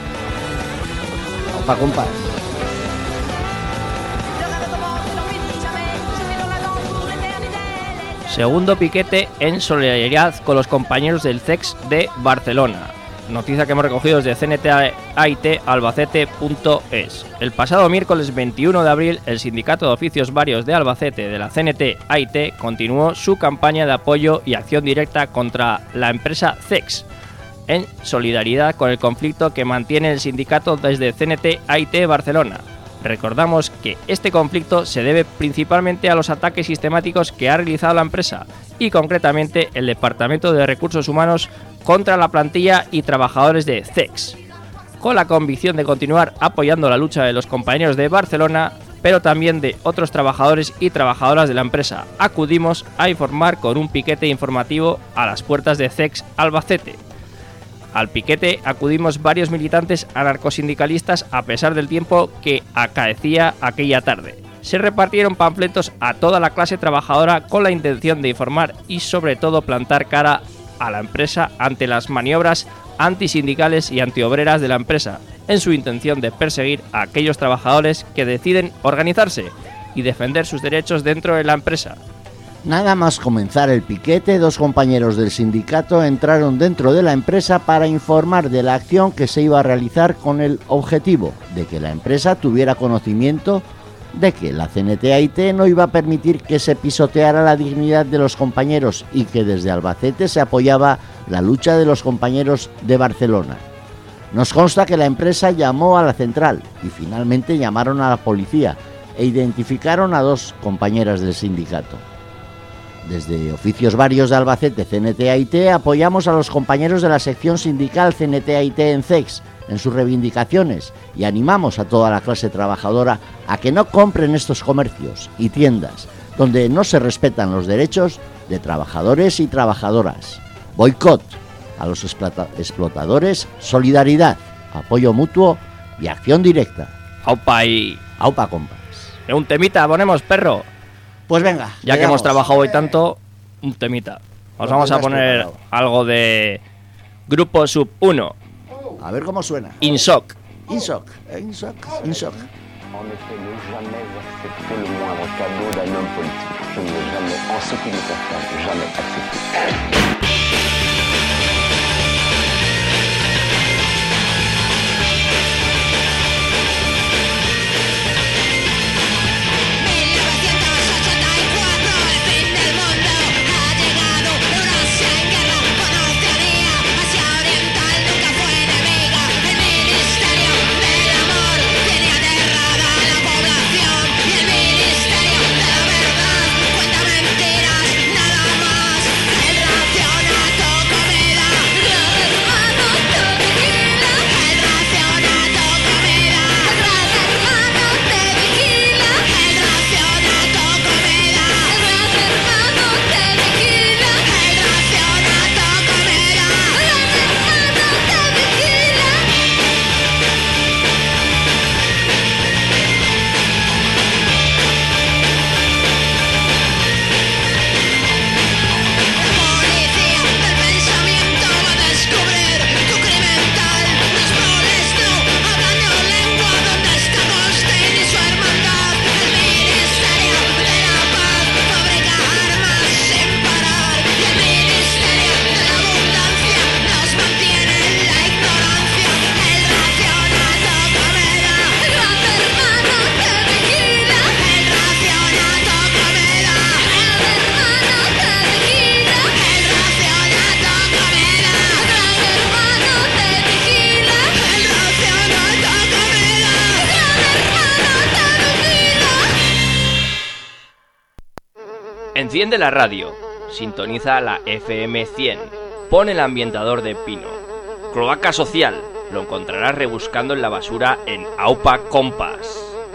Opa, compas. Segundo piquete en solidaridad con los compañeros del CEX de Barcelona. Noticia que hemos recogido desde cntait-albacete.es. El pasado miércoles 21 de abril, el Sindicato de Oficios Varios de Albacete de la CNT-AIT continuó su campaña de apoyo y acción directa contra la empresa CEX, en solidaridad con el conflicto que mantiene el sindicato desde CNT-AIT Barcelona. Recordamos que este conflicto se debe principalmente a los ataques sistemáticos que ha realizado la empresa y concretamente el Departamento de Recursos Humanos contra la plantilla y trabajadores de CEX, con la convicción de continuar apoyando la lucha de los compañeros de Barcelona, pero también de otros trabajadores y trabajadoras de la empresa. Acudimos a informar con un piquete informativo a las puertas de CEX Albacete. Al piquete acudimos varios militantes anarcosindicalistas a pesar del tiempo que acaecía aquella tarde. Se repartieron panfletos a toda la clase trabajadora con la intención de informar y sobre todo plantar cara a la empresa ante las maniobras antisindicales y antiobreras de la empresa, en su intención de perseguir a aquellos trabajadores que deciden organizarse y defender sus derechos dentro de la empresa. Nada más comenzar el piquete, 2 compañeros del sindicato entraron dentro de la empresa para informar de la acción que se iba a realizar con el objetivo de que la empresa tuviera conocimiento de que la CNT-AIT no iba a permitir que se pisoteara la dignidad de los compañeros y que desde Albacete se apoyaba la lucha de los compañeros de Barcelona. Nos consta que la empresa llamó a la central y finalmente llamaron a la policía e identificaron a 2 compañeras del sindicato. Desde Oficios Varios de Albacete CNT-AIT apoyamos a los compañeros de la sección sindical CNT-AIT en CEX en sus reivindicaciones y animamos a toda la clase trabajadora a que no compren estos comercios y tiendas donde no se respetan los derechos de trabajadores y trabajadoras. Boicot a los explotadores, solidaridad, apoyo mutuo y acción directa. ¡Aupa y... ¡Aupa, compas! Un temita, ponemos, perro. Pues venga. Ya que hemos trabajado hoy tanto, un temita. Os vamos a poner algo de Grupo Sub 1. A ver cómo suena. Inshock. Inshock. En effet, ne jamais accepter le moindre cadeau d'un homme politique. Je ne l'ai jamais, en ce qui me concerne, jamais accepté. Nada más, el racismo. Enciende la radio, sintoniza la FM 100, pon el ambientador de pino. Cloaca social, lo encontrarás rebuscando en la basura en Aupa Compass.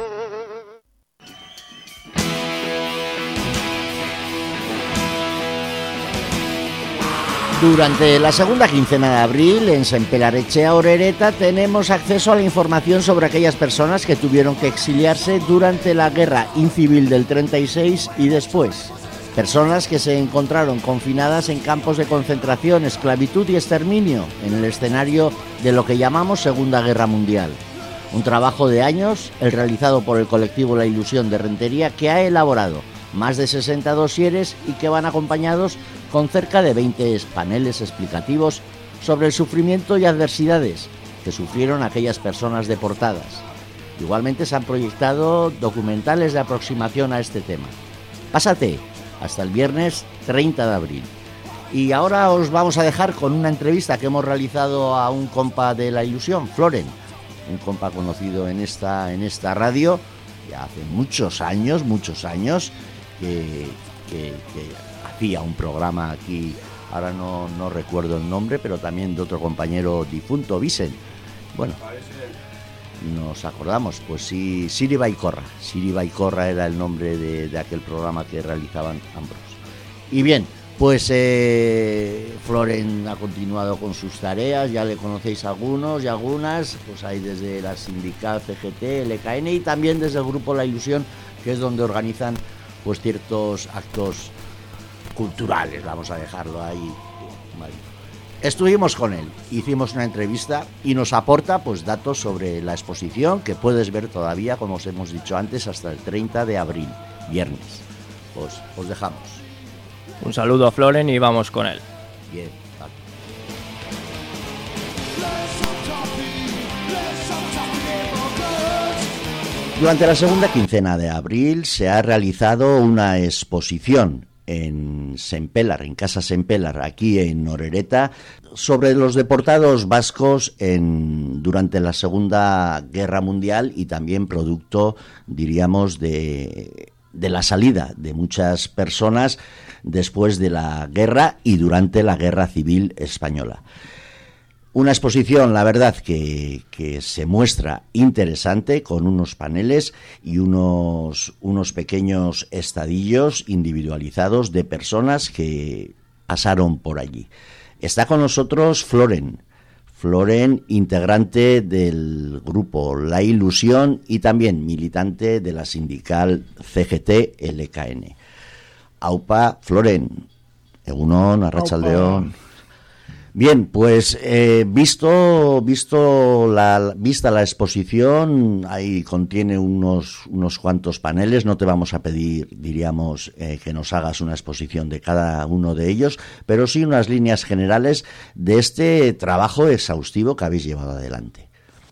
Durante la segunda quincena de abril, en Sempelarechea Orereta, tenemos acceso a la información sobre aquellas personas que tuvieron que exiliarse durante la guerra incivil del 36 y después. Personas que se encontraron confinadas en campos de concentración, esclavitud y exterminio en el escenario de lo que llamamos Segunda Guerra Mundial. Un trabajo de años, el realizado por el colectivo La Ilusión de Rentería, que ha elaborado más de 60 dosieres y que van acompañados con cerca de 20 paneles explicativos sobre el sufrimiento y adversidades que sufrieron aquellas personas deportadas. Igualmente se han proyectado documentales de aproximación a este tema. Pásate hasta el viernes 30 de abril. Y ahora os vamos a dejar con una entrevista que hemos realizado a un compa de La Ilusión, Floren, un compa conocido en esta radio ya hace muchos años que hacía un programa aquí, ahora no recuerdo el nombre, pero también de otro compañero difunto, Vicen. Bueno, nos acordamos, pues sí, Siri Baicorra era el nombre de aquel programa que realizaban ambos. Y bien, pues Floren ha continuado con sus tareas, ya le conocéis algunos y algunas, pues hay desde la sindical CGT, LKN y también desde el grupo La Ilusión, que es donde organizan pues ciertos actos culturales, vamos a dejarlo ahí. Vale. Estuvimos con él, hicimos una entrevista y nos aporta pues datos sobre la exposición que puedes ver todavía, como os hemos dicho antes, hasta el 30 de abril, viernes. Pues os dejamos. Un saludo a Floren y vamos con él. Bien, vale. Durante la segunda quincena de abril se ha realizado una exposición en Sempelar, en Casa Sempelar, aquí en Orereta, sobre los deportados vascos durante la Segunda Guerra Mundial y también producto, diríamos, de la salida de muchas personas después de la guerra y durante la Guerra Civil Española. Una exposición, la verdad, que se muestra interesante, con unos paneles y unos pequeños estadillos individualizados de personas que pasaron por allí. Está con nosotros Floren, integrante del grupo La Ilusión y también militante de la sindical CGT LKN. Aupa, Floren, Egunon, Arratsaldeon. Bien, pues vista la exposición, ahí contiene unos cuantos paneles, no te vamos a pedir, diríamos, que nos hagas una exposición de cada uno de ellos, pero sí unas líneas generales de este trabajo exhaustivo que habéis llevado adelante.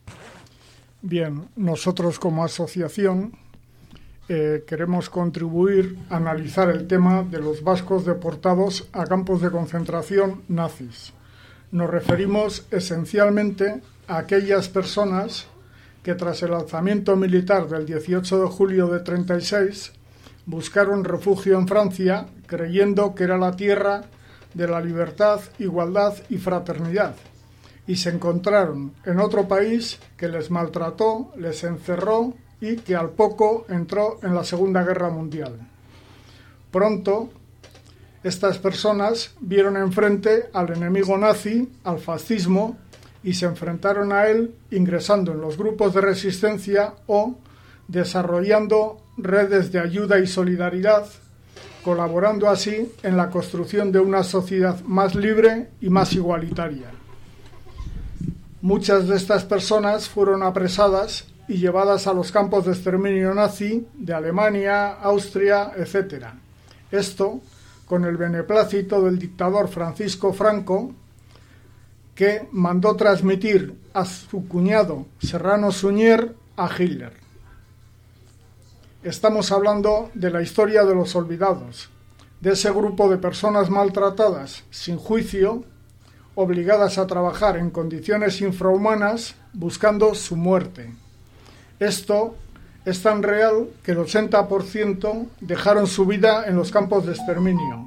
Bien, nosotros como asociación queremos contribuir a analizar el tema de los vascos deportados a campos de concentración nazis. Nos referimos esencialmente a aquellas personas que tras el alzamiento militar del 18 de julio de 36 buscaron refugio en Francia creyendo que era la tierra de la libertad, igualdad y fraternidad, y se encontraron en otro país que les maltrató, les encerró y que al poco entró en la Segunda Guerra Mundial. Pronto, estas personas vieron enfrente al enemigo nazi, al fascismo, y se enfrentaron a él ingresando en los grupos de resistencia o desarrollando redes de ayuda y solidaridad, colaborando así en la construcción de una sociedad más libre y más igualitaria. Muchas de estas personas fueron apresadas y llevadas a los campos de exterminio nazi de Alemania, Austria, etc. Esto con el beneplácito del dictador Francisco Franco, que mandó transmitir a su cuñado Serrano Suñer a Hitler. Estamos hablando de la historia de los olvidados, de ese grupo de personas maltratadas, sin juicio, obligadas a trabajar en condiciones infrahumanas, buscando su muerte. Esto es tan real que el 80% dejaron su vida en los campos de exterminio.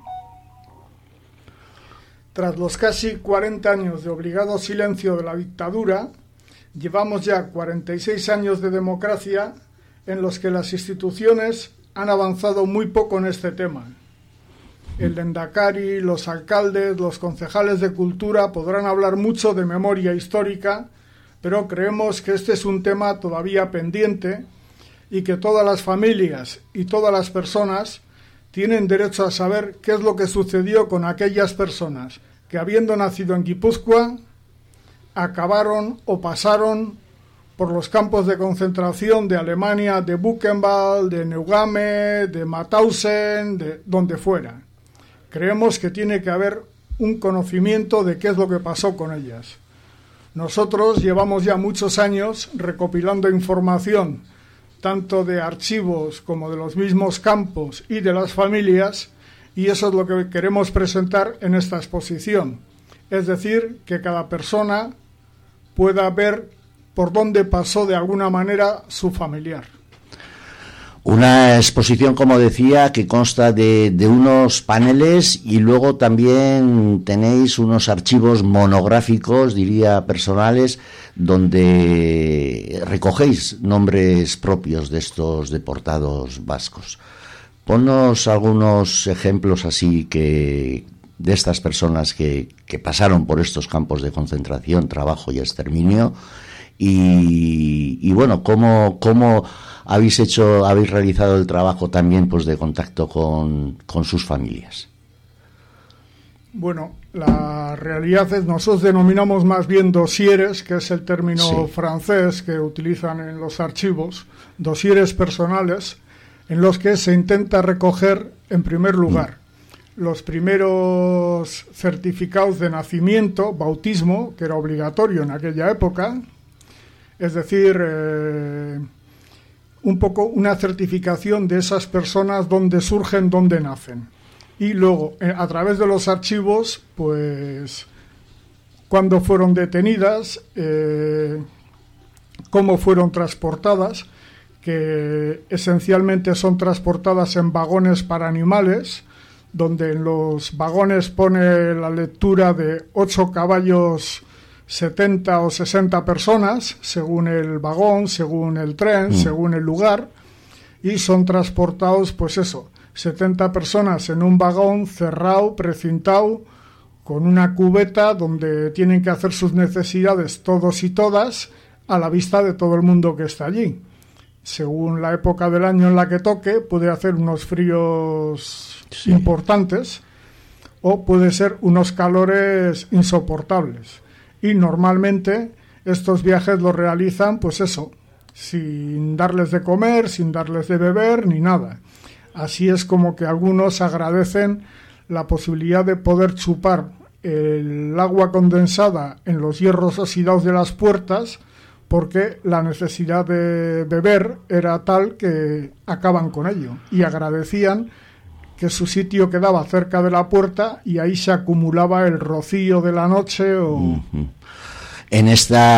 Tras los casi 40 años de obligado silencio de la dictadura, llevamos ya 46 años de democracia en los que las instituciones han avanzado muy poco en este tema. El Lehendakari, los alcaldes, los concejales de cultura podrán hablar mucho de memoria histórica, pero creemos que este es un tema todavía pendiente y que todas las familias y todas las personas tienen derecho a saber qué es lo que sucedió con aquellas personas que, habiendo nacido en Guipúzcoa, acabaron o pasaron por los campos de concentración de Alemania, de Buchenwald, de Neugamme, de Mauthausen, de donde fuera. Creemos que tiene que haber un conocimiento de qué es lo que pasó con ellas. Nosotros llevamos ya muchos años recopilando información, tanto de archivos como de los mismos campos y de las familias, y eso es lo que queremos presentar en esta exposición. Es decir, que cada persona pueda ver por dónde pasó de alguna manera su familiar. Una exposición, como decía, que consta de unos paneles y luego también tenéis unos archivos monográficos, diría personales, donde recogéis nombres propios de estos deportados vascos. Ponnos algunos ejemplos así que de estas personas que pasaron por estos campos de concentración, trabajo y exterminio, y bueno, cómo habéis realizado el trabajo también, pues, de contacto con sus familias. Bueno, la realidad es, nosotros denominamos más bien dosieres, que es el término francés que utilizan en los archivos, dosieres personales, en los que se intenta recoger, en primer lugar, los primeros certificados de nacimiento, bautismo, que era obligatorio en aquella época, es decir, un poco una certificación de esas personas, dónde surgen, dónde nacen. Y luego, a través de los archivos, pues, cuándo fueron detenidas, cómo fueron transportadas, que esencialmente son transportadas en vagones para animales, donde en los vagones pone la lectura de 8 caballos, 70 o 60 personas, según el vagón, según el tren, según el lugar, y son transportados, pues eso, 70 personas en un vagón cerrado, precintado, con una cubeta donde tienen que hacer sus necesidades todos y todas a la vista de todo el mundo que está allí. Según la época del año en la que toque, puede hacer unos fríos importantes o puede ser unos calores insoportables. Y normalmente estos viajes los realizan, pues eso, sin darles de comer, sin darles de beber, ni nada. Así es como que algunos agradecen la posibilidad de poder chupar el agua condensada en los hierros oxidados de las puertas, porque la necesidad de beber era tal que acaban con ello. Y agradecían que su sitio quedaba cerca de la puerta y ahí se acumulaba el rocío de la noche. En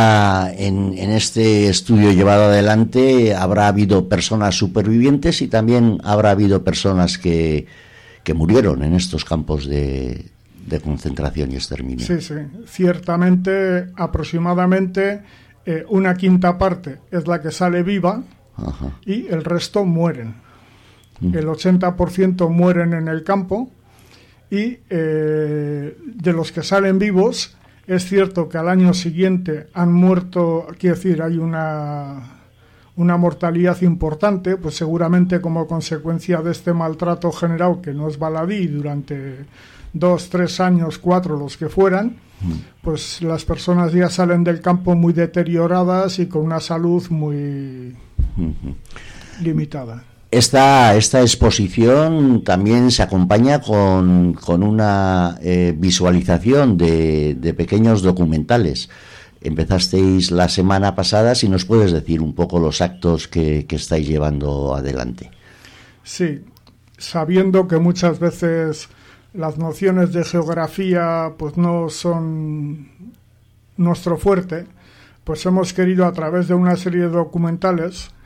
este estudio llevado adelante habrá habido personas supervivientes y también habrá habido personas que murieron en estos campos de concentración y exterminio. Sí, ciertamente, aproximadamente una quinta parte es la que sale viva. Ajá. Y el resto mueren. El 80% mueren en el campo y de los que salen vivos, es cierto que al año siguiente han muerto, quiero decir, hay una mortalidad importante, pues seguramente como consecuencia de este maltrato general que no es baladí durante 2, 3 años, 4, los que fueran, pues las personas ya salen del campo muy deterioradas y con una salud muy limitada. Esta exposición también se acompaña con una visualización de pequeños documentales. Empezasteis la semana pasada, si nos puedes decir un poco los actos que estáis llevando adelante. Sí, sabiendo que muchas veces las nociones de geografía pues no son nuestro fuerte, pues hemos querido, a través de una serie de documentales,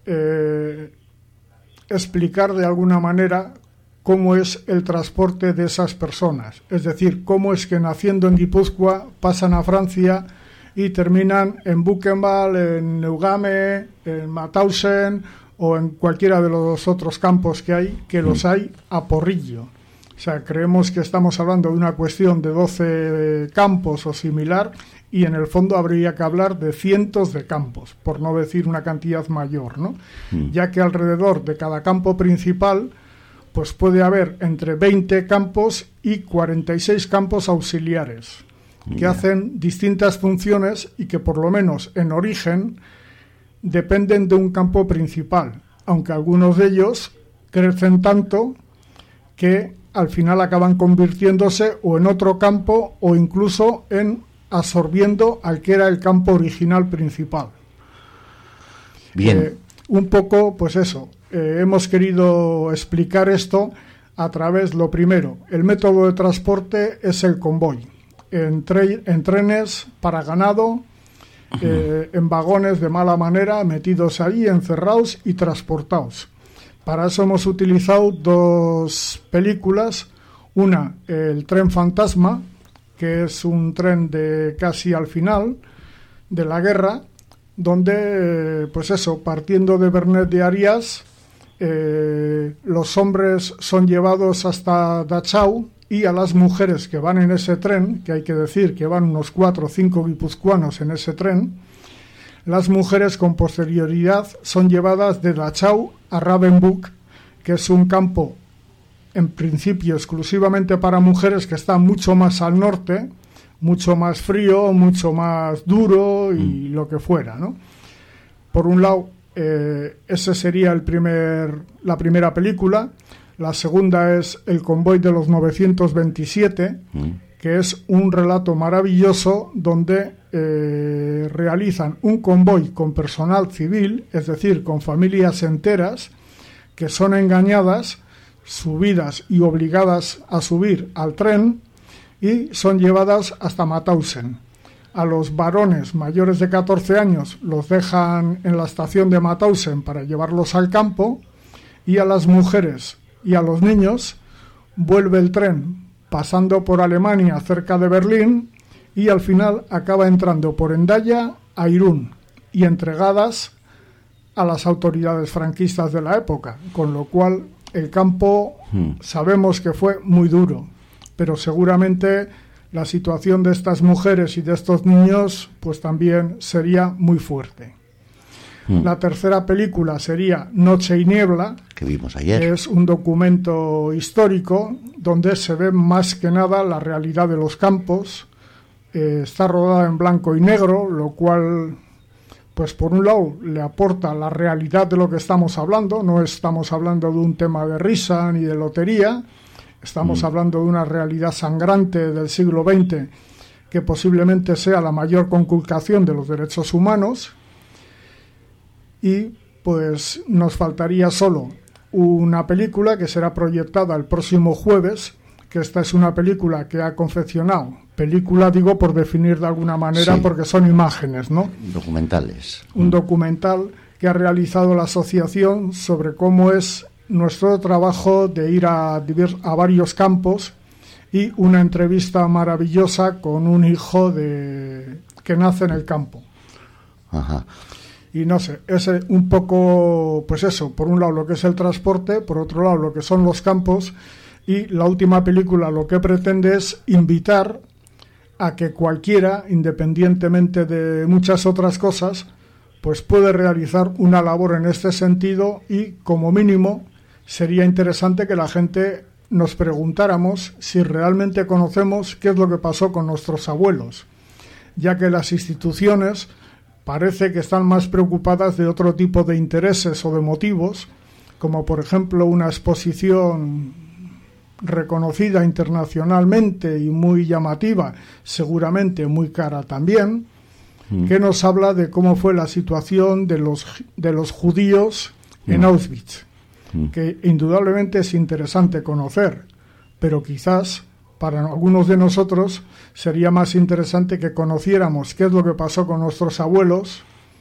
explicar de alguna manera cómo es el transporte de esas personas. Es decir, cómo es que naciendo en Guipúzcoa pasan a Francia y terminan en Buchenwald, en Neugame, en Mauthausen o en cualquiera de los otros campos que hay, que los hay a porrillo. O sea, creemos que estamos hablando de una cuestión de 12 campos o similar, y en el fondo habría que hablar de cientos de campos, por no decir una cantidad mayor, ¿no? Ya que alrededor de cada campo principal pues puede haber entre 20 campos y 46 campos auxiliares que hacen distintas funciones y que por lo menos en origen dependen de un campo principal, aunque algunos de ellos crecen tanto que al final acaban convirtiéndose o en otro campo o incluso en absorbiendo al que era el campo original principal. Bien. Un poco, pues eso, hemos querido explicar esto a través, lo primero, el método de transporte es el convoy, en trenes para ganado, en vagones de mala manera, metidos ahí, encerrados y transportados. Para eso hemos utilizado dos películas, una, El tren fantasma, que es un tren de casi al final de la guerra, donde, pues eso, partiendo de Bernet de Arias, los hombres son llevados hasta Dachau y a las mujeres que van en ese tren, que hay que decir que van unos 4 o 5 guipuzcoanos en ese tren, las mujeres con posterioridad son llevadas de Dachau a Ravensbrück, que es un campo en principio exclusivamente para mujeres, que está mucho más al norte, mucho más frío, mucho más duro y lo que fuera, ¿no? Por un lado, ese sería la primera película. La segunda es El convoy de los 927, que es un relato maravilloso donde realizan un convoy con personal civil, es decir, con familias enteras que son engañadas, subidas y obligadas a subir al tren y son llevadas hasta Mauthausen. A los varones mayores de 14 años los dejan en la estación de Mauthausen para llevarlos al campo, y a las mujeres y a los niños vuelve el tren pasando por Alemania cerca de Berlín y al final acaba entrando por Hendaya a Irún y entregadas a las autoridades franquistas de la época, con lo cual el campo sabemos que fue muy duro, pero seguramente la situación de estas mujeres y de estos niños pues también sería muy fuerte. La tercera película sería Noche y niebla, que vimos ayer. Que es un documento histórico donde se ve más que nada la realidad de los campos. Está rodada en blanco y negro, lo cual, pues por un lado le aporta la realidad de lo que estamos hablando. No estamos hablando de un tema de risa ni de lotería, estamos hablando de una realidad sangrante del siglo XX que posiblemente sea la mayor conculcación de los derechos humanos. Y pues nos faltaría solo una película que será proyectada el próximo jueves, que esta es una película que ha confeccionado, película digo por definir de alguna manera, sí, porque son imágenes, ¿no? Documentales. Un documental que ha realizado la asociación sobre cómo es nuestro trabajo de ir a varios campos, y una entrevista maravillosa con un hijo que nace en el campo. Ajá. Y no sé, es un poco, pues eso, por un lado lo que es el transporte, por otro lado lo que son los campos, y la última película lo que pretende es invitar a que cualquiera, independientemente de muchas otras cosas, pues puede realizar una labor en este sentido, y como mínimo sería interesante que la gente nos preguntáramos si realmente conocemos qué es lo que pasó con nuestros abuelos, ya que las instituciones parece que están más preocupadas de otro tipo de intereses o de motivos, como por ejemplo una exposición reconocida internacionalmente y muy llamativa, seguramente muy cara también, que nos habla de cómo fue la situación de los judíos en Auschwitz, que indudablemente es interesante conocer, pero quizás para algunos de nosotros sería más interesante que conociéramos qué es lo que pasó con nuestros abuelos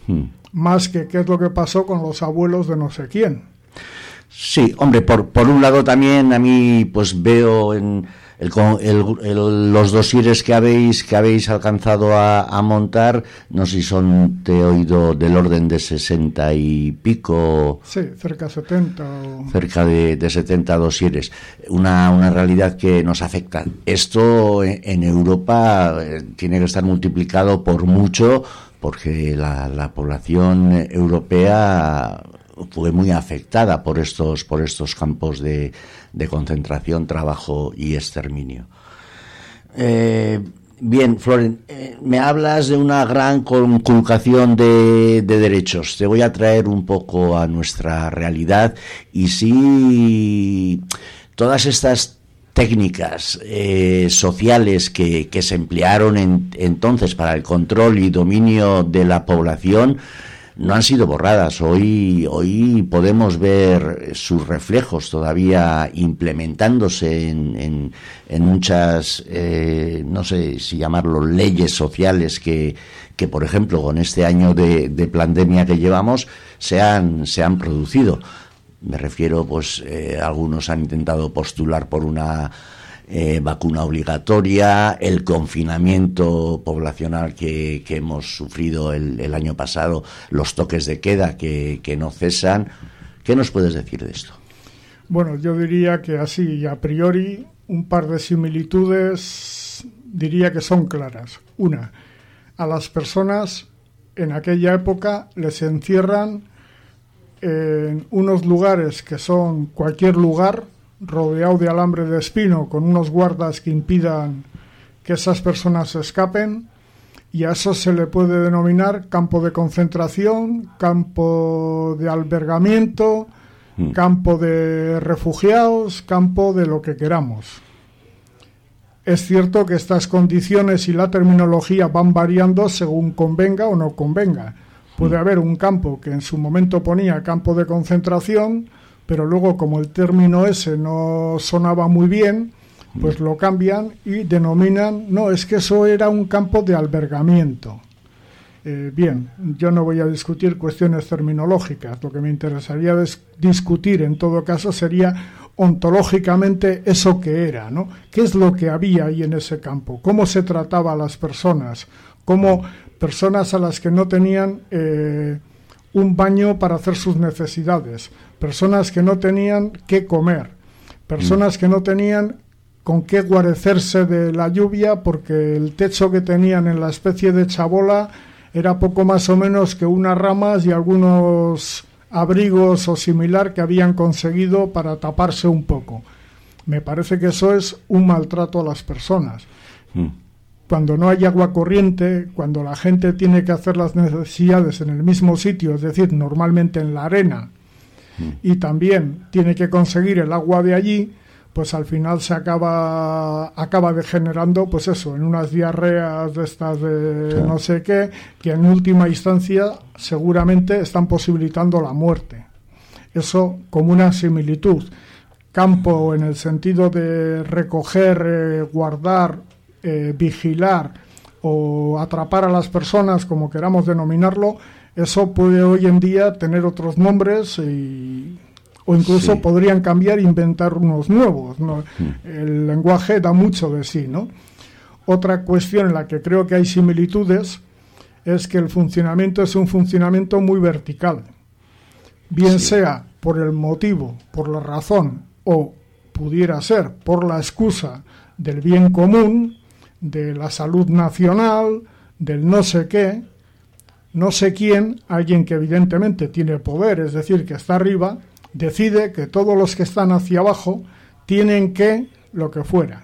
más que qué es lo que pasó con los abuelos de no sé quién. Sí, hombre, por un lado también a mí pues veo en los dosieres que habéis alcanzado a montar, no sé si son, te he oído, del orden de 60 y pico. Sí, cerca de 70. Cerca de 70 dosieres. Una realidad que nos afecta. Esto en Europa tiene que estar multiplicado por mucho, porque la población europea fue muy afectada por estos campos de concentración, trabajo y exterminio. Bien, Floren, me hablas de una gran conculcación de derechos. Te voy a traer un poco a nuestra realidad y sí, todas estas técnicas sociales que se emplearon entonces para el control y dominio de la población no han sido borradas. Hoy podemos ver sus reflejos todavía implementándose en muchas, no sé si llamarlo leyes sociales que por ejemplo, con este año de pandemia que llevamos, se han producido. Me refiero, pues, algunos han intentado postular por una vacuna obligatoria, el confinamiento poblacional que hemos sufrido el año pasado, los toques de queda que no cesan. ¿Qué nos puedes decir de esto? Bueno, yo diría que así, a priori, un par de similitudes diría que son claras. Una, a las personas en aquella época les encierran en unos lugares que son cualquier lugar, rodeado de alambre de espino, con unos guardas que impidan que esas personas escapen, y a eso se le puede denominar campo de concentración, campo de albergamiento, campo de refugiados, campo de lo que queramos. Es cierto que estas condiciones y la terminología van variando según convenga o no convenga. Puede haber un campo que en su momento ponía campo de concentración, pero luego, como el término ese no sonaba muy bien, pues lo cambian y denominan, no, es que eso era un campo de albergamiento. Bien, yo no voy a discutir cuestiones terminológicas, lo que me interesaría discutir en todo caso sería ontológicamente eso que era, ¿no? ¿Qué es lo que había ahí en ese campo? ¿Cómo se trataba a las personas? ¿Cómo personas a las que no tenían un baño para hacer sus necesidades? Personas que no tenían qué comer, personas que no tenían con qué guarecerse de la lluvia porque el techo que tenían en la especie de chabola era poco más o menos que unas ramas y algunos abrigos o similar que habían conseguido para taparse un poco. Me parece que eso es un maltrato a las personas. Cuando no hay agua corriente, cuando la gente tiene que hacer las necesidades en el mismo sitio, es decir, normalmente en la arena, y también tiene que conseguir el agua de allí, pues al final se acaba degenerando, pues eso, en unas diarreas de estas de no sé qué, que en última instancia seguramente están posibilitando la muerte. Eso como una similitud. Campo en el sentido de recoger, guardar, vigilar o atrapar a las personas, como queramos denominarlo, eso puede hoy en día tener otros nombres o incluso podrían cambiar e inventar unos nuevos, ¿no? El lenguaje da mucho de sí, ¿no? Otra cuestión en la que creo que hay similitudes es que el funcionamiento es un funcionamiento muy vertical. Bien sea por el motivo, por la razón, o pudiera ser por la excusa del bien común, de la salud nacional, del no sé qué, no sé quién, alguien que evidentemente tiene poder, es decir, que está arriba, decide que todos los que están hacia abajo tienen que, lo que fuera,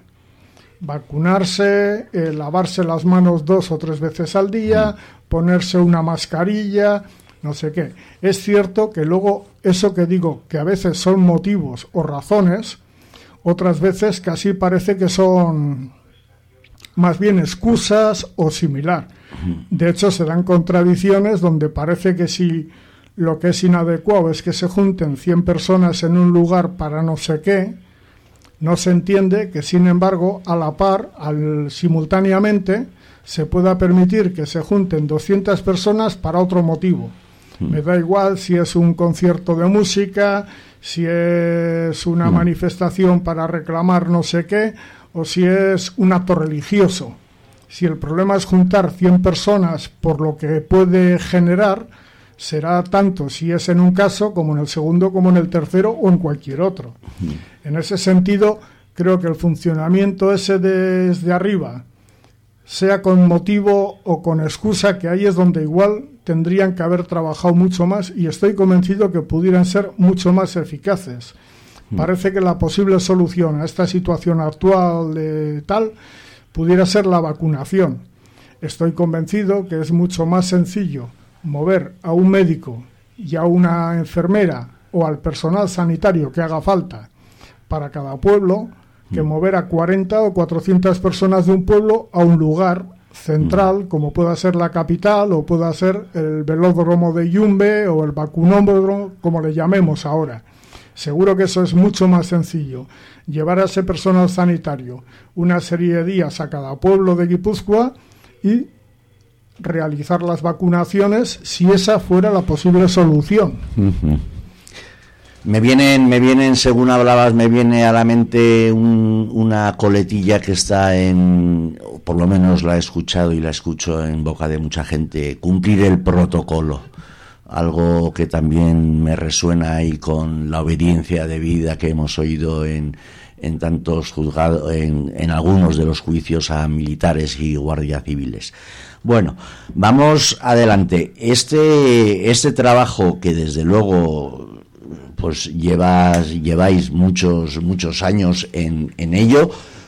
vacunarse, lavarse las manos 2 o 3 veces al día, ponerse una mascarilla, no sé qué. Es cierto que luego eso que digo, que a veces son motivos o razones, otras veces casi parece que son más bien excusas o similar. De hecho, se dan contradicciones donde parece que si lo que es inadecuado es que se junten 100 personas en un lugar para no sé qué, No se entiende que, sin embargo, a la par, simultáneamente, se pueda permitir que se junten 200 personas para otro motivo. Me da igual si es un concierto de música, si es una manifestación para reclamar no sé qué, o si es un acto religioso. Si el problema es juntar 100 personas por lo que puede generar, será tanto si es en un caso como en el segundo, como en el tercero o en cualquier otro. En ese sentido, creo que el funcionamiento ese desde arriba, sea con motivo o con excusa, que ahí es donde igual tendrían que haber trabajado mucho más, y estoy convencido que pudieran ser mucho más eficaces. Parece que la posible solución a esta situación actual de tal pudiera ser la vacunación. Estoy convencido que es mucho más sencillo mover a un médico y a una enfermera o al personal sanitario que haga falta para cada pueblo que mover a 40 o 400 personas de un pueblo a un lugar central, como pueda ser la capital o pueda ser el velódromo de Yumbe o el vacunódromo, como le llamemos ahora. Seguro que eso es mucho más sencillo. Llevar a ese personal sanitario una serie de días a cada pueblo de Guipúzcoa y realizar las vacunaciones, si esa fuera la posible solución. Me vienen, según hablabas, me viene a la mente una coletilla que está o por lo menos la he escuchado y la escucho en boca de mucha gente: cumplir el protocolo. Algo que también me resuena ahí con la obediencia debida que hemos oído en tantos juzgados, en algunos de los juicios a militares y guardias civiles. Bueno, vamos adelante. Este trabajo que desde luego pues lleváis muchos años en ello,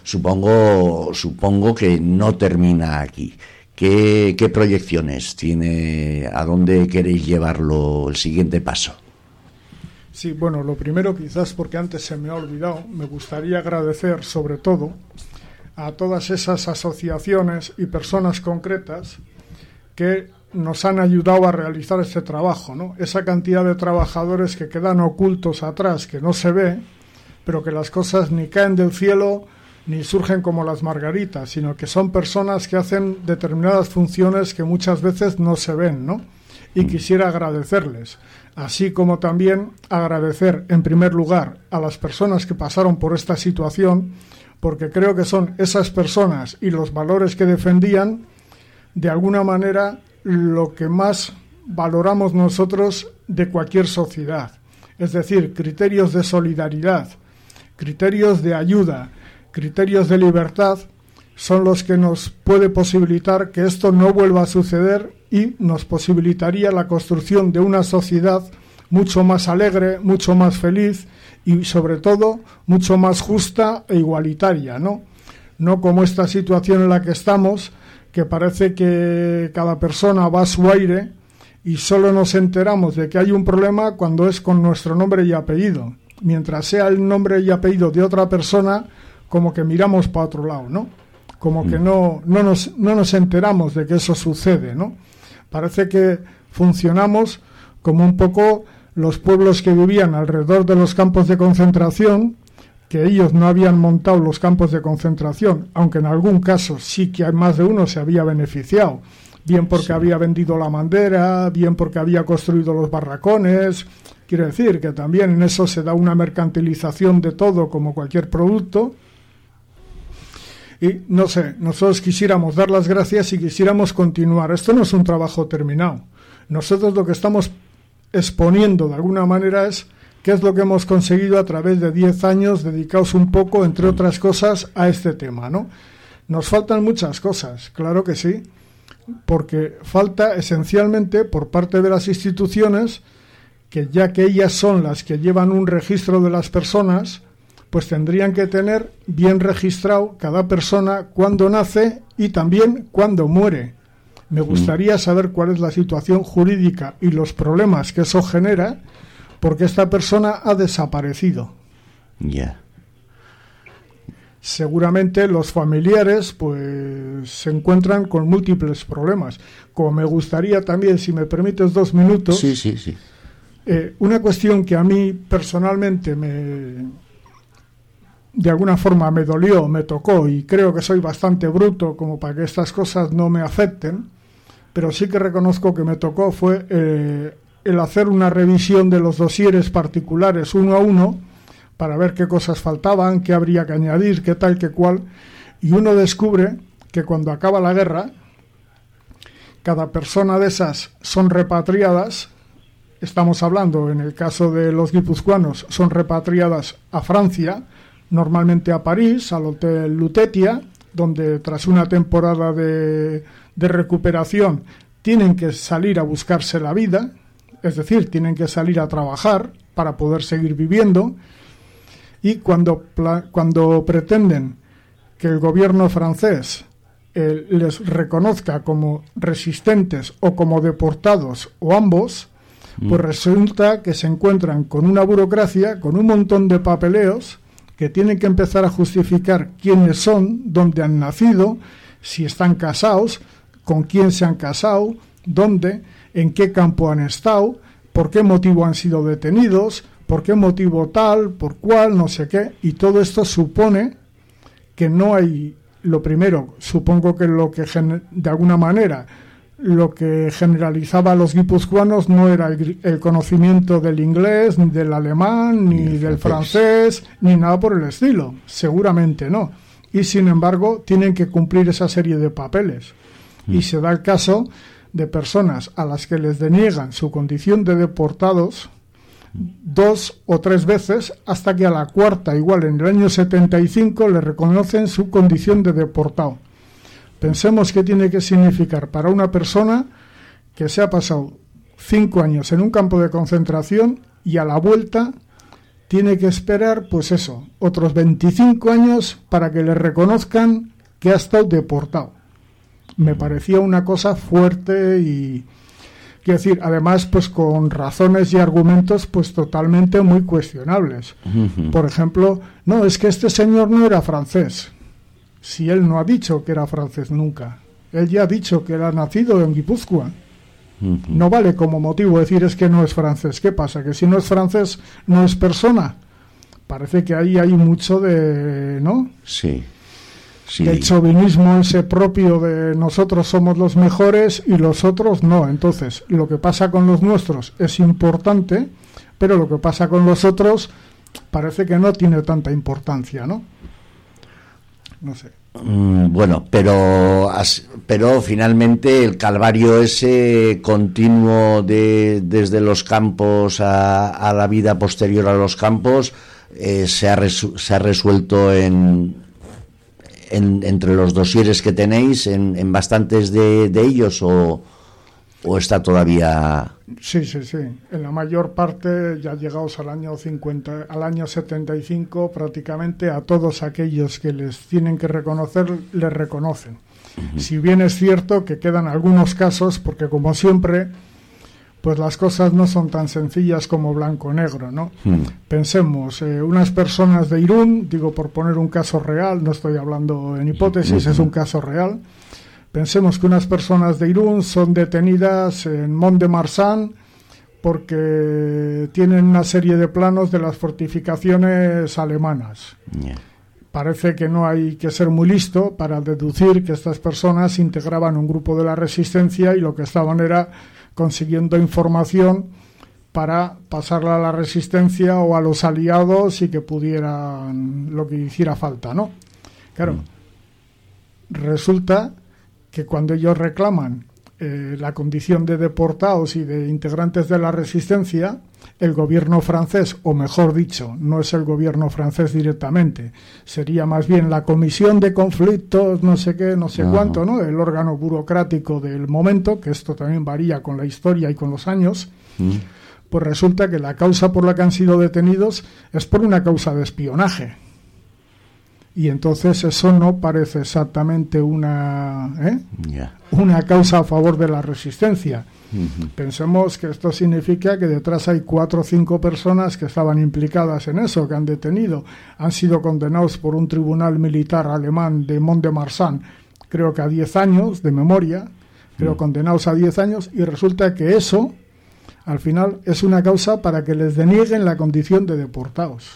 supongo que no termina aquí. ¿Qué proyecciones tiene? ¿A dónde queréis llevarlo el siguiente paso? Sí, bueno, lo primero, quizás porque antes se me ha olvidado, me gustaría agradecer sobre todo a todas esas asociaciones y personas concretas que nos han ayudado a realizar este trabajo, ¿no? Esa cantidad de trabajadores que quedan ocultos atrás, que no se ve, pero que las cosas ni caen del cielo ni surgen como las margaritas, sino que son personas que hacen determinadas funciones que muchas veces no se ven, ¿no? Y quisiera agradecerles, así como también agradecer en primer lugar a las personas que pasaron por esta situación, porque creo que son esas personas y los valores que defendían, de alguna manera, lo que más valoramos nosotros de cualquier sociedad. Es decir, criterios de solidaridad, criterios de ayuda, criterios de libertad, son los que nos puede posibilitar que esto no vuelva a suceder y nos posibilitaría la construcción de una sociedad mucho más alegre, mucho más feliz y sobre todo mucho más justa e igualitaria, ¿no? No como esta situación en la que estamos, que parece que cada persona va a su aire y solo nos enteramos de que hay un problema cuando es con nuestro nombre y apellido. Mientras sea el nombre y apellido de otra persona, como que miramos para otro lado, ¿no? Como que no nos enteramos de que eso sucede, ¿no? Parece que funcionamos como un poco los pueblos que vivían alrededor de los campos de concentración, que ellos no habían montado los campos de concentración, aunque en algún caso sí que más de uno se había beneficiado, bien porque había vendido la bandera, bien porque había construido los barracones. Quiero decir que también en eso se da una mercantilización de todo como cualquier producto. Y no sé, nosotros quisiéramos dar las gracias y quisiéramos continuar. Esto no es un trabajo terminado. Nosotros lo que estamos exponiendo de alguna manera es qué es lo que hemos conseguido a través de 10 años dedicados un poco, entre otras cosas, a este tema, ¿no? Nos faltan muchas cosas, claro que sí, porque falta esencialmente por parte de las instituciones, que ya que ellas son las que llevan un registro de las personas, pues tendrían que tener bien registrado cada persona cuándo nace y también cuándo muere. Me gustaría saber cuál es la situación jurídica y los problemas que eso genera, porque esta persona ha desaparecido. Ya. Seguramente los familiares pues se encuentran con múltiples problemas. Como me gustaría también, si me permites 2 minutos... Sí. Una cuestión que a mí personalmente de alguna forma me dolió, me tocó, y creo que soy bastante bruto como para que estas cosas no me afecten, pero sí que reconozco que me tocó fue el hacer una revisión de los dosieres particulares uno a uno para ver qué cosas faltaban, qué habría que añadir, qué tal, qué cual, y uno descubre que cuando acaba la guerra, cada persona de esas son repatriadas. Estamos hablando, en el caso de los guipuzcoanos, son repatriadas a Francia, normalmente a París, al Hotel Lutetia, donde tras una temporada de recuperación tienen que salir a buscarse la vida, es decir, tienen que salir a trabajar para poder seguir viviendo, y cuando pretenden que el gobierno francés les reconozca como resistentes o como deportados o ambos, pues resulta que se encuentran con una burocracia, con un montón de papeleos que tienen que empezar a justificar quiénes son, dónde han nacido, si están casados, con quién se han casado, dónde, en qué campo han estado, por qué motivo han sido detenidos, por qué motivo tal, por cuál, no sé qué, y todo esto supone que no hay. Lo primero, supongo que de alguna manera lo que generalizaba a los guipuzcoanos no era el conocimiento del inglés, ni del alemán, ni del francés, ni nada por el estilo. Seguramente no. Y sin embargo, tienen que cumplir esa serie de papeles. Y se da el caso de personas a las que les deniegan su condición de deportados 2 o 3 veces, hasta que a la cuarta, igual en el año 75, le reconocen su condición de deportado. Pensemos qué tiene que significar para una persona que se ha pasado 5 años en un campo de concentración y a la vuelta tiene que esperar, pues eso, otros 25 años para que le reconozcan que ha estado deportado. Me parecía una cosa fuerte y, quiero decir, además, pues con razones y argumentos pues totalmente muy cuestionables. Por ejemplo, no, es que este señor no era francés. Si él no ha dicho que era francés nunca. Él ya ha dicho que era nacido en Guipúzcoa. No vale como motivo decir es que no es francés. ¿Qué pasa? ¿Que si no es francés no es persona? Parece que ahí hay mucho de... ¿no? Sí. El chauvinismo ese propio de nosotros somos los mejores y los otros no. Entonces, lo que pasa con los nuestros es importante, pero lo que pasa con los otros parece que no tiene tanta importancia, ¿no? No sé. Bueno, pero finalmente el calvario ese continuo desde los campos a la vida posterior a los campos se ha resuelto entre los dosieres que tenéis en bastantes de ellos o está todavía. Sí, en la mayor parte ya llegados al año 75 prácticamente a todos aquellos que les tienen que reconocer les reconocen. Si bien es cierto que quedan algunos casos, porque como siempre pues las cosas no son tan sencillas como blanco-negro, ¿no? Pensemos, unas personas de Irún, digo por poner un caso real, no estoy hablando en hipótesis, es un caso real. Pensemos que unas personas de Irún son detenidas en Mont-de-Marsan porque tienen una serie de planos de las fortificaciones alemanas. Parece que no hay que ser muy listo para deducir que estas personas integraban un grupo de la resistencia y lo que estaban era consiguiendo información para pasarla a la resistencia o a los aliados y que pudieran lo que hiciera falta, ¿no? Claro, resulta que cuando ellos reclaman la condición de deportados y de integrantes de la resistencia, el gobierno francés, o mejor dicho, no es el gobierno francés directamente, sería más bien la comisión de conflictos, no sé qué, no sé cuánto, ¿no? El órgano burocrático del momento, que esto también varía con la historia y con los años, pues resulta que la causa por la que han sido detenidos es por una causa de espionaje. Y entonces eso no parece exactamente una causa a favor de la resistencia. Pensemos que esto significa que detrás hay 4 o 5 personas que estaban implicadas en eso, que han detenido, han sido condenados por un tribunal militar alemán de Mont-de-Marsan, creo que a 10 años de memoria, condenados a 10 años, y resulta que eso, al final, es una causa para que les denieguen la condición de deportados.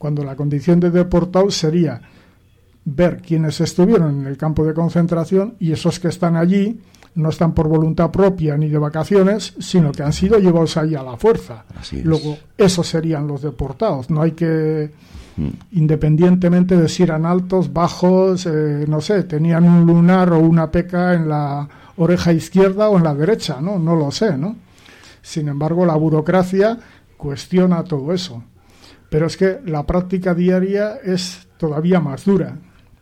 cuando la condición de deportado sería ver quiénes estuvieron en el campo de concentración, y esos que están allí no están por voluntad propia ni de vacaciones, sino que han sido llevados ahí a la fuerza. Luego, esos serían los deportados. No hay que, independientemente de si eran altos, bajos, no sé, tenían un lunar o una peca en la oreja izquierda o en la derecha, ¿no? No lo sé, ¿no? Sin embargo, la burocracia cuestiona todo eso. Pero es que la práctica diaria es todavía más dura.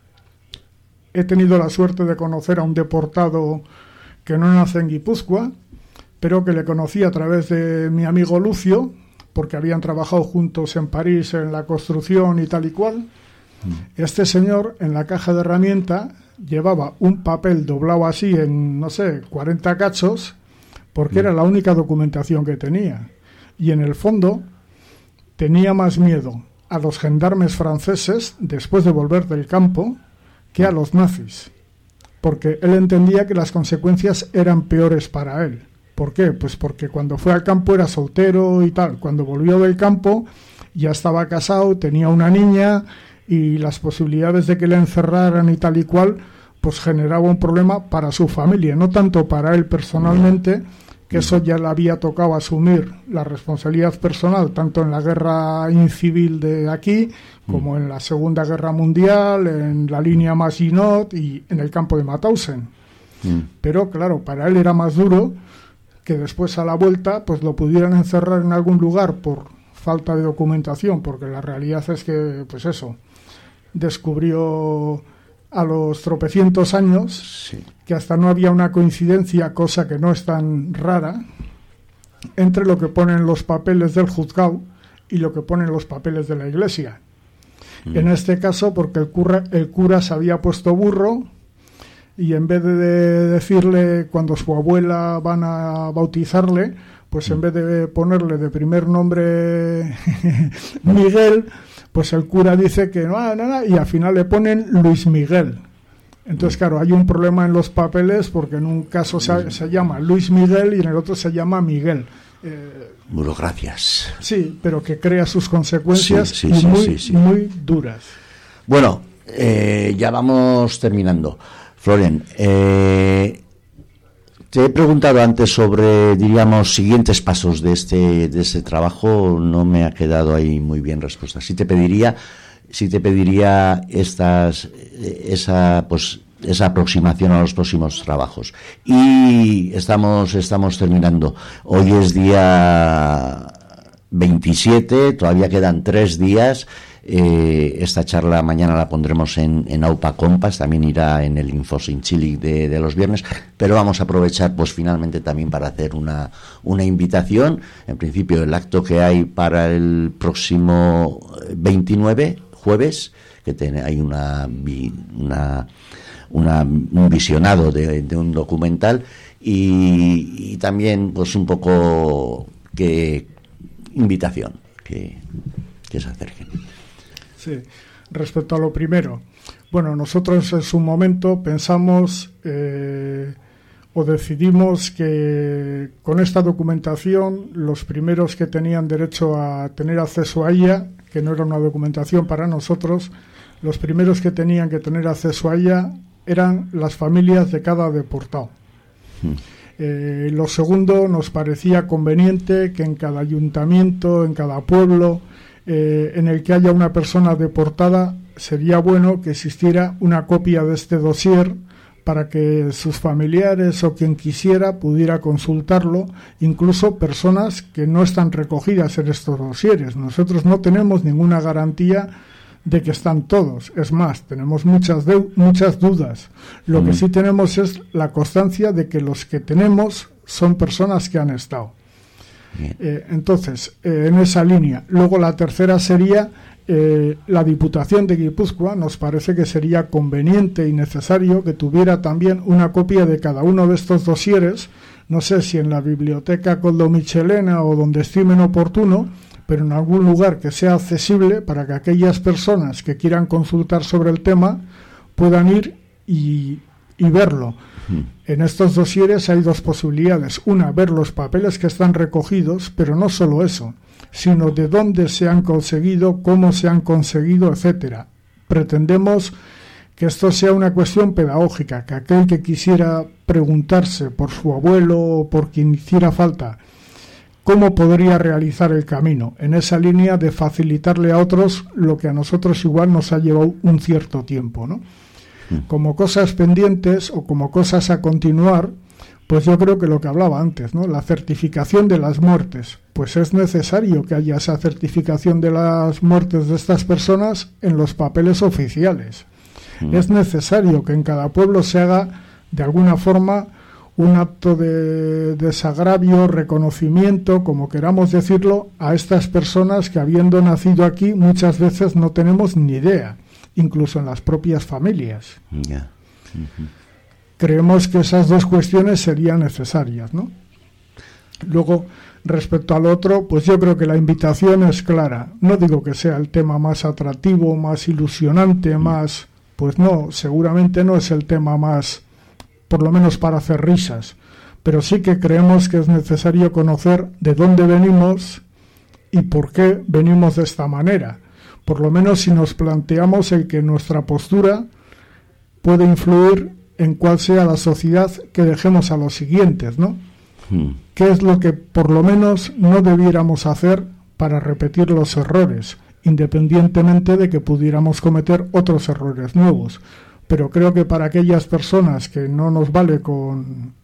He tenido la suerte de conocer a un deportado que no nace en Guipúzcoa, pero que le conocí a través de mi amigo Lucio, porque habían trabajado juntos en París en la construcción y tal y cual. Este señor, en la caja de herramienta, llevaba un papel doblado así en, no sé, 40 cachos, porque era la única documentación que tenía. Y en el fondo tenía más miedo a los gendarmes franceses, después de volver del campo, que a los nazis, porque él entendía que las consecuencias eran peores para él. ¿Por qué? Pues porque cuando fue al campo era soltero y tal. Cuando volvió del campo ya estaba casado, tenía una niña, y las posibilidades de que le encerraran y tal y cual, pues generaba un problema para su familia, no tanto para él personalmente, que eso ya le había tocado asumir la responsabilidad personal, tanto en la guerra incivil de aquí, como en la Segunda Guerra Mundial, en la línea Maginot y en el campo de Mauthausen. Pero claro, para él era más duro que después a la vuelta pues lo pudieran encerrar en algún lugar por falta de documentación, porque la realidad es que, pues eso, descubrió a los tropecientos años que hasta no había una coincidencia, cosa que no es tan rara, entre lo que ponen los papeles del juzgado y lo que ponen los papeles de la iglesia. En este caso, porque el cura se había puesto burro, y en vez de decirle cuando su abuela van a bautizarle, pues en vez de ponerle de primer nombre Miguel, pues el cura dice que no, y al final le ponen Luis Miguel. Entonces, claro, hay un problema en los papeles, porque en un caso se llama Luis Miguel y en el otro se llama Miguel. Burocracias. Sí, pero que crea sus consecuencias muy duras. Bueno, ya vamos terminando. Florian, te he preguntado antes sobre, diríamos, siguientes pasos de este trabajo. No me ha quedado ahí muy bien respuesta. Sí te pediría esa aproximación a los próximos trabajos. Y estamos terminando. Hoy es día 27, todavía quedan 3 días. Esta charla mañana la pondremos en Aupa Compas, también irá en el InfoSinchilic de los viernes, pero vamos a aprovechar pues finalmente también para hacer una invitación. En principio, el acto que hay para el próximo 29, jueves, que hay un visionado de un documental, y también pues un poco que invitación que se acerquen. Sí, respecto a lo primero, bueno, nosotros en su momento pensamos o decidimos que con esta documentación los primeros que tenían derecho a tener acceso a ella, que no era una documentación para nosotros, los primeros que tenían que tener acceso a ella eran las familias de cada deportado. Lo segundo, nos parecía conveniente que en cada ayuntamiento, en cada pueblo en el que haya una persona deportada, sería bueno que existiera una copia de este dossier para que sus familiares o quien quisiera pudiera consultarlo, incluso personas que no están recogidas en estos dosieres. Nosotros no tenemos ninguna garantía de que están todos, es más, tenemos muchas dudas. Lo que sí tenemos es la constancia de que los que tenemos son personas que han estado. Entonces, en esa línea. Luego la tercera sería la Diputación de Guipúzcoa. Nos parece que sería conveniente y necesario que tuviera también una copia de cada uno de estos dosieres, no sé si en la biblioteca Coldo-Michelena o donde estimen oportuno, pero en algún lugar que sea accesible para que aquellas personas que quieran consultar sobre el tema puedan ir y verlo. En estos dosieres hay dos posibilidades. Una, ver los papeles que están recogidos, pero no solo eso, sino de dónde se han conseguido, cómo se han conseguido, etcétera. Pretendemos que esto sea una cuestión pedagógica, que aquel que quisiera preguntarse por su abuelo o por quien hiciera falta cómo podría realizar el camino, en esa línea de facilitarle a otros lo que a nosotros igual nos ha llevado un cierto tiempo, ¿no? Como cosas pendientes o como cosas a continuar, pues yo creo que lo que hablaba antes, ¿no? La certificación de las muertes. Pues es necesario que haya esa certificación de las muertes de estas personas en los papeles oficiales. Es necesario que en cada pueblo se haga de alguna forma un acto de desagravio, reconocimiento, como queramos decirlo, a estas personas que, habiendo nacido aquí, muchas veces no tenemos ni idea, incluso en las propias familias. Yeah. Creemos que esas dos cuestiones serían necesarias, ¿no? Luego, respecto al otro, pues yo creo que la invitación es clara. No digo que sea el tema más atractivo, más ilusionante, más... Pues no, seguramente no es el tema más, por lo menos para hacer risas, pero sí que creemos que es necesario conocer de dónde venimos y por qué venimos de esta manera. Por lo menos si nos planteamos el que nuestra postura puede influir en cuál sea la sociedad que dejemos a los siguientes, ¿no? ¿Qué es lo que por lo menos no debiéramos hacer para repetir los errores, independientemente de que pudiéramos cometer otros errores nuevos? Pero creo que para aquellas personas que no nos vale con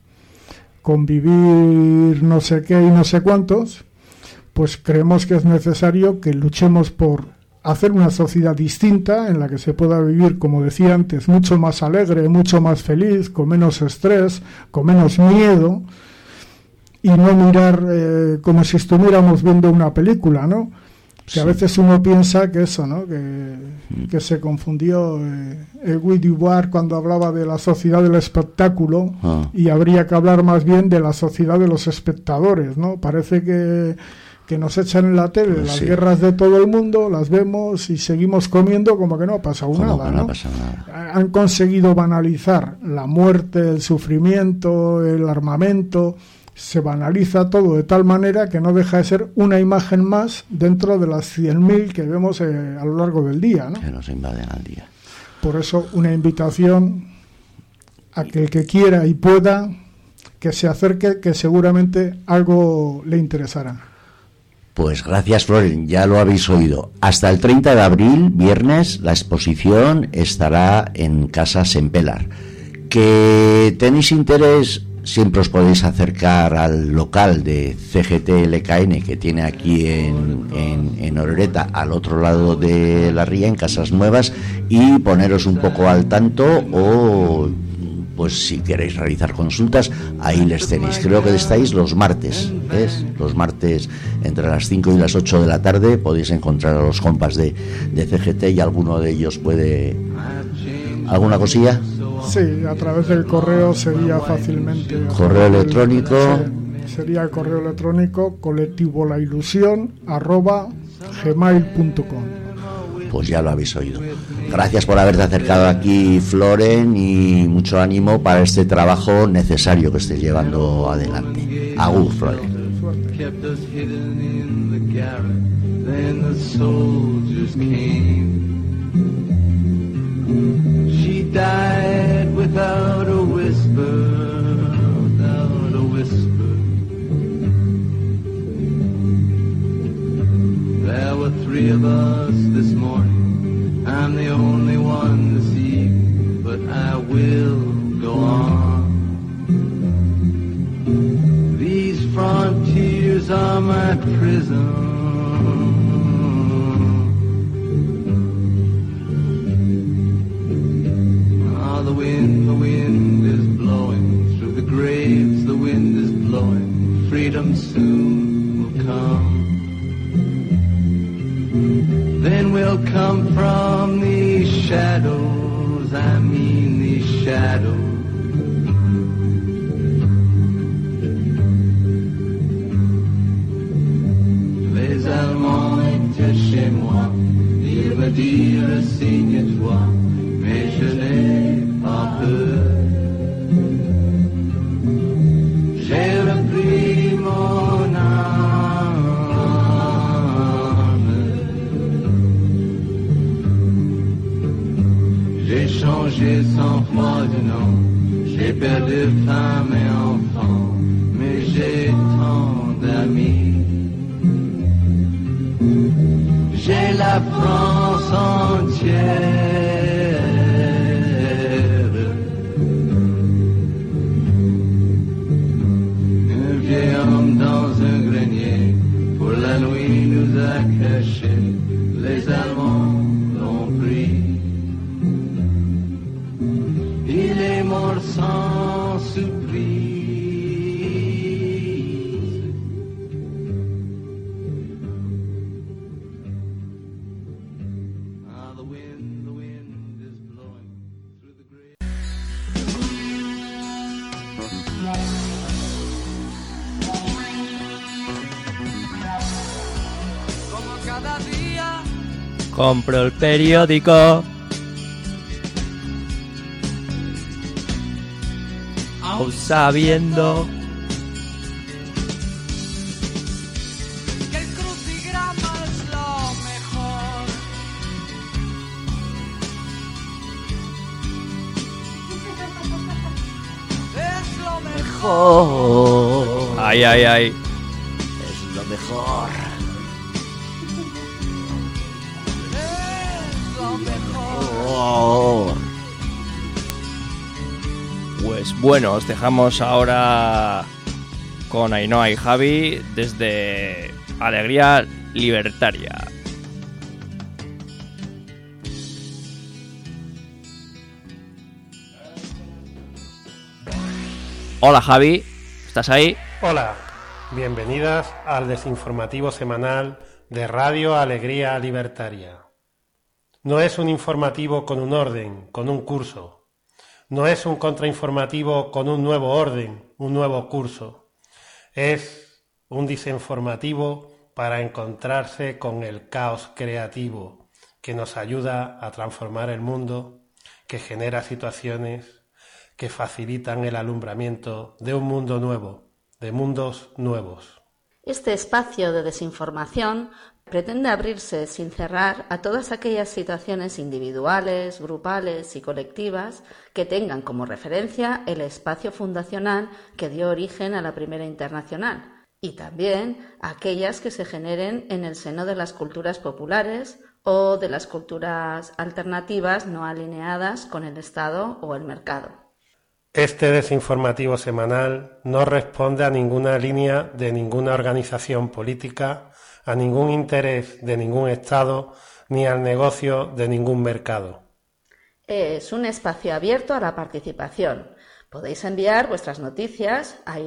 vivir no sé qué y no sé cuántos, pues creemos que es necesario que luchemos por hacer una sociedad distinta en la que se pueda vivir, como decía antes, mucho más alegre, mucho más feliz, con menos estrés, con menos miedo, y no mirar como si estuviéramos viendo una película, ¿no? Que a veces uno piensa que eso, ¿no? Que se confundió Guy Debord cuando hablaba de la sociedad del espectáculo, y habría que hablar más bien de la sociedad de los espectadores, ¿no? Parece que nos echan en la tele las guerras de todo el mundo, las vemos y seguimos comiendo como que no ha pasado nada, ¿no? Han conseguido banalizar la muerte, el sufrimiento, el armamento. Se banaliza todo de tal manera que no deja de ser una imagen más dentro de las 100.000 que vemos a lo largo del día, ¿no? Que nos invaden al día. Por eso una invitación a que el que quiera y pueda que se acerque, que seguramente algo le interesará. Pues gracias, Floren, ya lo habéis oído. Hasta el 30 de abril, viernes, la exposición estará en Casa Sempelar. ¿Que tenéis interés? Siempre os podéis acercar al local de CGT-LKN que tiene aquí en Orereta, al otro lado de la ría, en Casas Nuevas, y poneros un poco al tanto, o pues si queréis realizar consultas, ahí les tenéis. Creo que estáis los martes, ¿ves? Los martes entre las 5 y las 8 de la tarde podéis encontrar a los compas de CGT, y alguno de ellos puede... ¿Alguna cosilla? Sí, a través del correo sería fácilmente. Correo electrónico. Sería el correo electrónico colectivolailusión@gmail.com. Pues ya lo habéis oído. Gracias por haberte acercado aquí, Floren, y mucho ánimo para este trabajo necesario que estés llevando adelante. Agur, Floren. She died without a whisper, without a whisper. There were 3 of us this morning. I'm the only one this evening, but I will go on. These frontiers are my prison. The wind is blowing through the graves, the wind is blowing, freedom soon will come. Then we'll come from these shadows, I mean these shadows. Les Allemands étaient chez moi, ils me dirent signe-toi, mais je n'ai pas peur. J'ai perdu femme et enfant, mais j'ai tant d'amis. J'ai la France entière. Un vieil homme dans un grenier, pour la nuit nous a cachés, les Allemands l'ont pris. Il est mort sans surprise. Ah, the wind is blowing through the grave. Como cada día, Compro el periódico. Aún sabiendo que el crucigrama es lo mejor. Es lo mejor. Ay, ay, ay. Es lo mejor. Es lo mejor. Oh. Pues bueno, os dejamos ahora con Ainhoa y Javi desde Alegría Libertaria. Hola Javi, ¿estás ahí? Hola, bienvenidas al desinformativo semanal de Radio Alegría Libertaria. No es un informativo con un orden, con un curso. No es un contrainformativo con un nuevo orden, un nuevo curso. Es un desinformativo para encontrarse con el caos creativo que nos ayuda a transformar el mundo, que genera situaciones que facilitan el alumbramiento de un mundo nuevo, de mundos nuevos. Este espacio de desinformación pretende abrirse sin cerrar a todas aquellas situaciones individuales, grupales y colectivas que tengan como referencia el espacio fundacional que dio origen a la Primera Internacional, y también aquellas que se generen en el seno de las culturas populares o de las culturas alternativas no alineadas con el Estado o el mercado. Este desinformativo semanal no responde a ninguna línea de ninguna organización política, a ningún interés de ningún Estado, ni al negocio de ningún mercado. Es un espacio abierto a la participación. Podéis enviar vuestras noticias a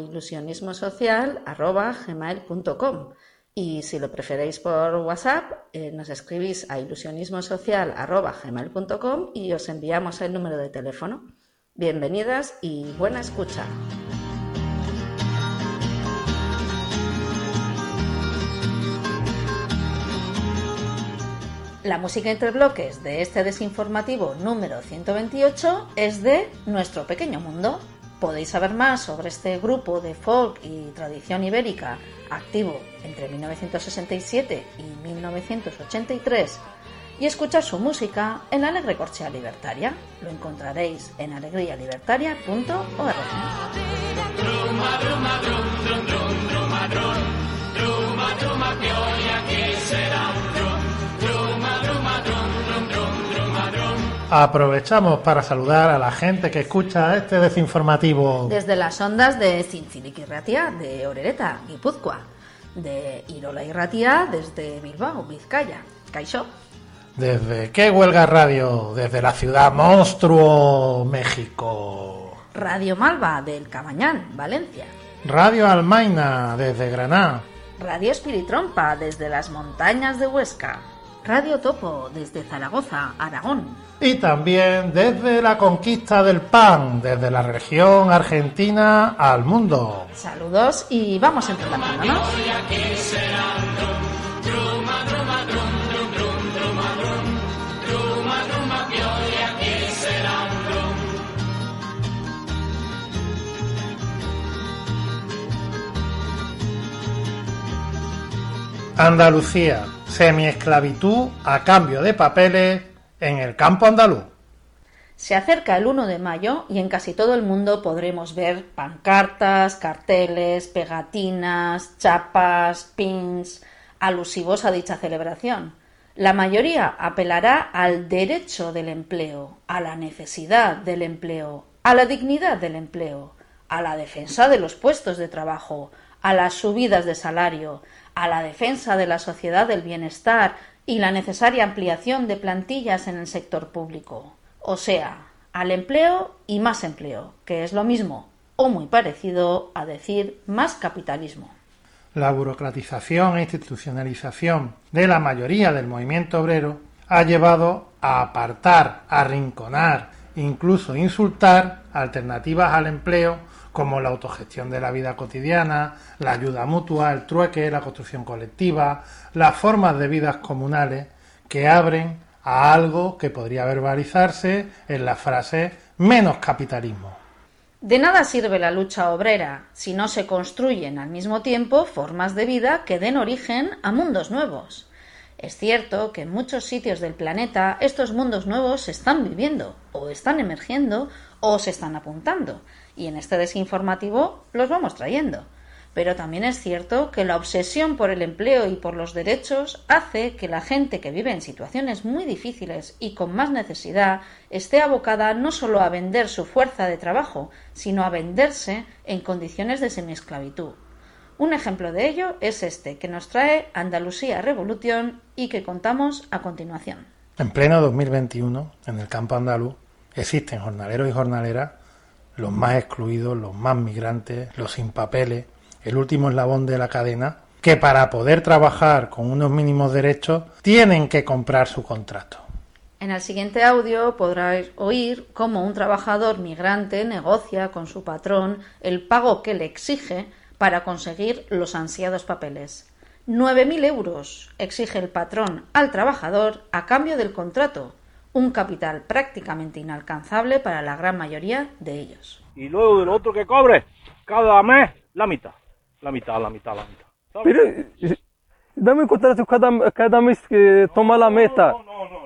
ilusionismosocial@gmail.com y si lo preferéis por WhatsApp, nos escribís a ilusionismosocial@gmail.com y os enviamos el número de teléfono. Bienvenidas y buena escucha. La música entre bloques de este desinformativo número 128 es de Nuestro Pequeño Mundo. Podéis saber más sobre este grupo de folk y tradición ibérica activo entre 1967 y 1983 y escuchar su música en la Alegre Corchea Libertaria. Lo encontraréis en alegrialibertaria.org. Aprovechamos para saludar a la gente que escucha este desinformativo. Desde las ondas de Zintzilik Irratia, de Orereta, Guipúzcoa, de Irola Irratia, desde Bilbao, Vizcaya, Kaixo. Desde ¿Qué Huelga Radio? Desde la ciudad monstruo, México. Radio Malva, del Cabañán, Valencia. Radio Almaina, desde Granada. Radio Espiritrompa, desde las montañas de Huesca. Radio Topo, desde Zaragoza, Aragón. Y también desde la conquista del pan, desde la región argentina al mundo. Saludos y vamos entrelazándonos. Andalucía, semiesclavitud a cambio de papeles en el campo andaluz. Se acerca el 1 de mayo y en casi todo el mundo podremos ver pancartas, carteles, pegatinas, chapas, pins alusivos a dicha celebración. La mayoría apelará al derecho del empleo, a la necesidad del empleo, a la dignidad del empleo, a la defensa de los puestos de trabajo, a las subidas de salario, a la defensa de la sociedad del bienestar y la necesaria ampliación de plantillas en el sector público. O sea, al empleo y más empleo, que es lo mismo o muy parecido a decir más capitalismo. La burocratización e institucionalización de la mayoría del movimiento obrero ha llevado a apartar, arrinconar, incluso insultar alternativas al empleo como la autogestión de la vida cotidiana, la ayuda mutua, el trueque, la construcción colectiva, las formas de vidas comunales que abren a algo que podría verbalizarse en la frase menos capitalismo. De nada sirve la lucha obrera si no se construyen al mismo tiempo formas de vida que den origen a mundos nuevos. Es cierto que en muchos sitios del planeta estos mundos nuevos se están viviendo, o están emergiendo, o se están apuntando, y en este desinformativo los vamos trayendo. Pero también es cierto que la obsesión por el empleo y por los derechos hace que la gente que vive en situaciones muy difíciles y con más necesidad esté abocada no solo a vender su fuerza de trabajo, sino a venderse en condiciones de semiesclavitud. Un ejemplo de ello es este que nos trae Andalucía Revolución y que contamos a continuación. En pleno 2021, en el campo andaluz, existen jornaleros y jornaleras, los más excluidos, los más migrantes, los sin papeles, el último eslabón de la cadena, que para poder trabajar con unos mínimos derechos tienen que comprar su contrato. En el siguiente audio podrás oír cómo un trabajador migrante negocia con su patrón el pago que le exige para conseguir los ansiados papeles. 9.000 euros exige el patrón al trabajador a cambio del contrato, un capital prácticamente inalcanzable para la gran mayoría de ellos. Y luego del otro que cobre, cada mes, la mitad. La mitad. ¿Sabes? Pero, dame un contrato cada mes que toma la meta. No.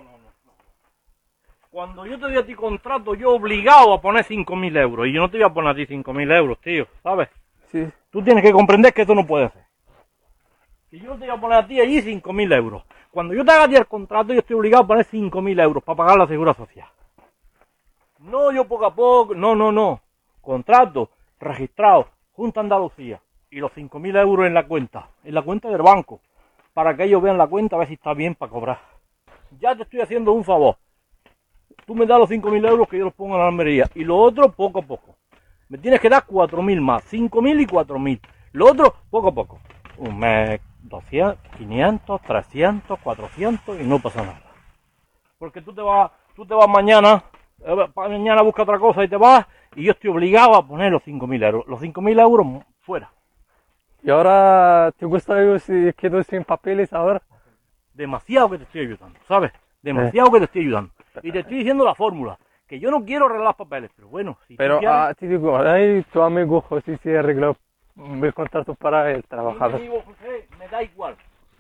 Cuando yo te doy a ti contrato, yo obligado a poner 5.000 euros. Y yo no te voy a poner a ti 5.000 euros, tío, ¿sabes? Sí. Tú tienes que comprender que esto no puede ser. Que yo no te voy a poner a ti allí 5.000 euros. Cuando yo te haga a ti el contrato, yo estoy obligado a poner 5.000 euros para pagar la seguridad social. No, yo poco a poco, no. Contrato registrado, Junta Andalucía. Y los 5.000 euros en la cuenta del banco, para que ellos vean la cuenta a ver si está bien para cobrar. Ya te estoy haciendo un favor. Tú me das los 5.000 euros que yo los pongo en la almería, y lo otro poco a poco. Me tienes que dar 4.000 más, 5.000 y 4.000. Lo otro poco a poco. Un mes, 200, 500, 300, 400 y no pasa nada. Porque tú te vas mañana busca otra cosa y te vas, y yo estoy obligado a poner los 5.000 euros. Los 5.000 euros fuera. Y ahora, ¿te gusta yo si quedo sin papeles ahora? Demasiado que te estoy ayudando, ¿sabes? Demasiado que te estoy ayudando. Y te estoy diciendo la fórmula, que yo no quiero arreglar papeles, pero bueno, si pero tú quieres... te digo, tu amigo José sí arregló el contrato para el trabajador. A mi amigo José me da igual.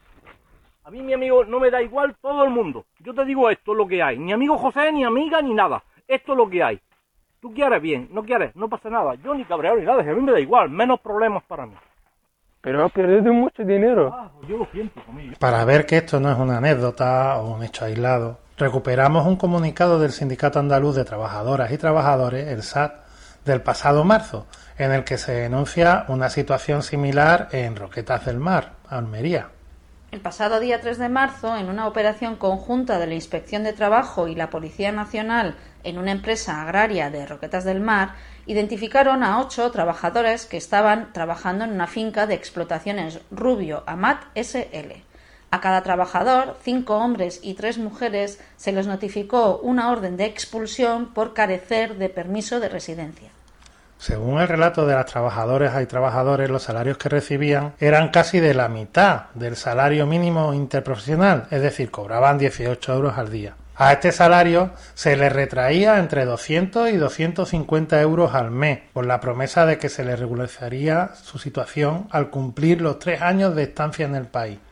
A mí mi amigo no me da igual todo el mundo. Yo te digo esto es lo que hay. Ni amigo José, ni amiga, ni nada. Esto es lo que hay. Tú quieres bien, no quieres, no pasa nada. Yo ni cabreado ni nada, a mí me da igual, menos problemas para mí. Pero ha perdido mucho dinero. Pues yo lo siento conmigo. Para ver que esto no es una anécdota o un hecho aislado, recuperamos un comunicado del Sindicato Andaluz de Trabajadoras y Trabajadores, el SAT, del pasado marzo, en el que se denuncia una situación similar en Roquetas del Mar, Almería. El pasado día 3 de marzo, en una operación conjunta de la Inspección de Trabajo y la Policía Nacional en una empresa agraria de Roquetas del Mar, identificaron a 8 trabajadores que estaban trabajando en una finca de explotaciones Rubio Amat SL. A cada trabajador, 5 hombres y 3 mujeres, se les notificó una orden de expulsión por carecer de permiso de residencia. Según el relato de las trabajadoras y trabajadores, los salarios que recibían eran casi de la mitad del salario mínimo interprofesional, es decir, cobraban 18 euros al día. A este salario se les retraía entre 200 y 250 euros al mes, por la promesa de que se les regularizaría su situación al cumplir los 3 años de estancia en el país.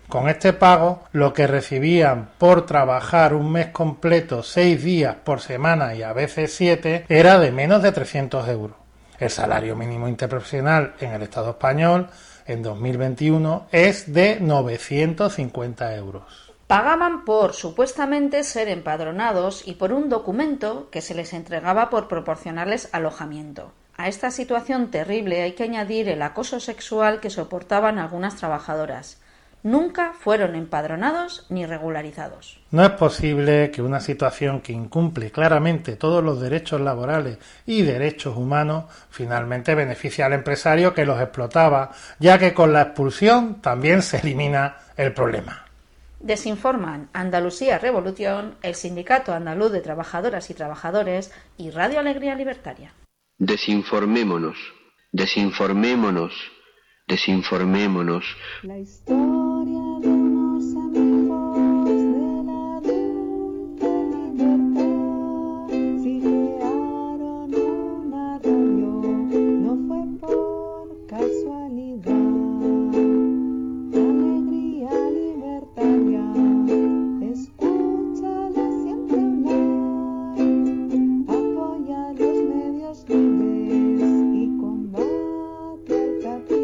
Con este pago, lo que recibían por trabajar un mes completo 6 días por semana y a veces 7, era de menos de 300 euros. El salario mínimo interprofesional en el Estado español en 2021 es de 950 euros. Pagaban por supuestamente ser empadronados y por un documento que se les entregaba por proporcionarles alojamiento. A esta situación terrible hay que añadir el acoso sexual que soportaban algunas trabajadoras. Nunca fueron empadronados ni regularizados. No es posible que una situación que incumple claramente todos los derechos laborales y derechos humanos finalmente beneficie al empresario que los explotaba, ya que con la expulsión también se elimina el problema. Desinforman Andalucía Revolución, el Sindicato Andaluz de Trabajadoras y Trabajadores y Radio Alegría Libertaria. Desinformémonos, desinformémonos, desinformémonos. La historia de unos amigos de la dulce libertad. Si crearon una radio, no fue por casualidad. Alegría libertaria, escúchala siempre online. Apoya los medios libres y combate el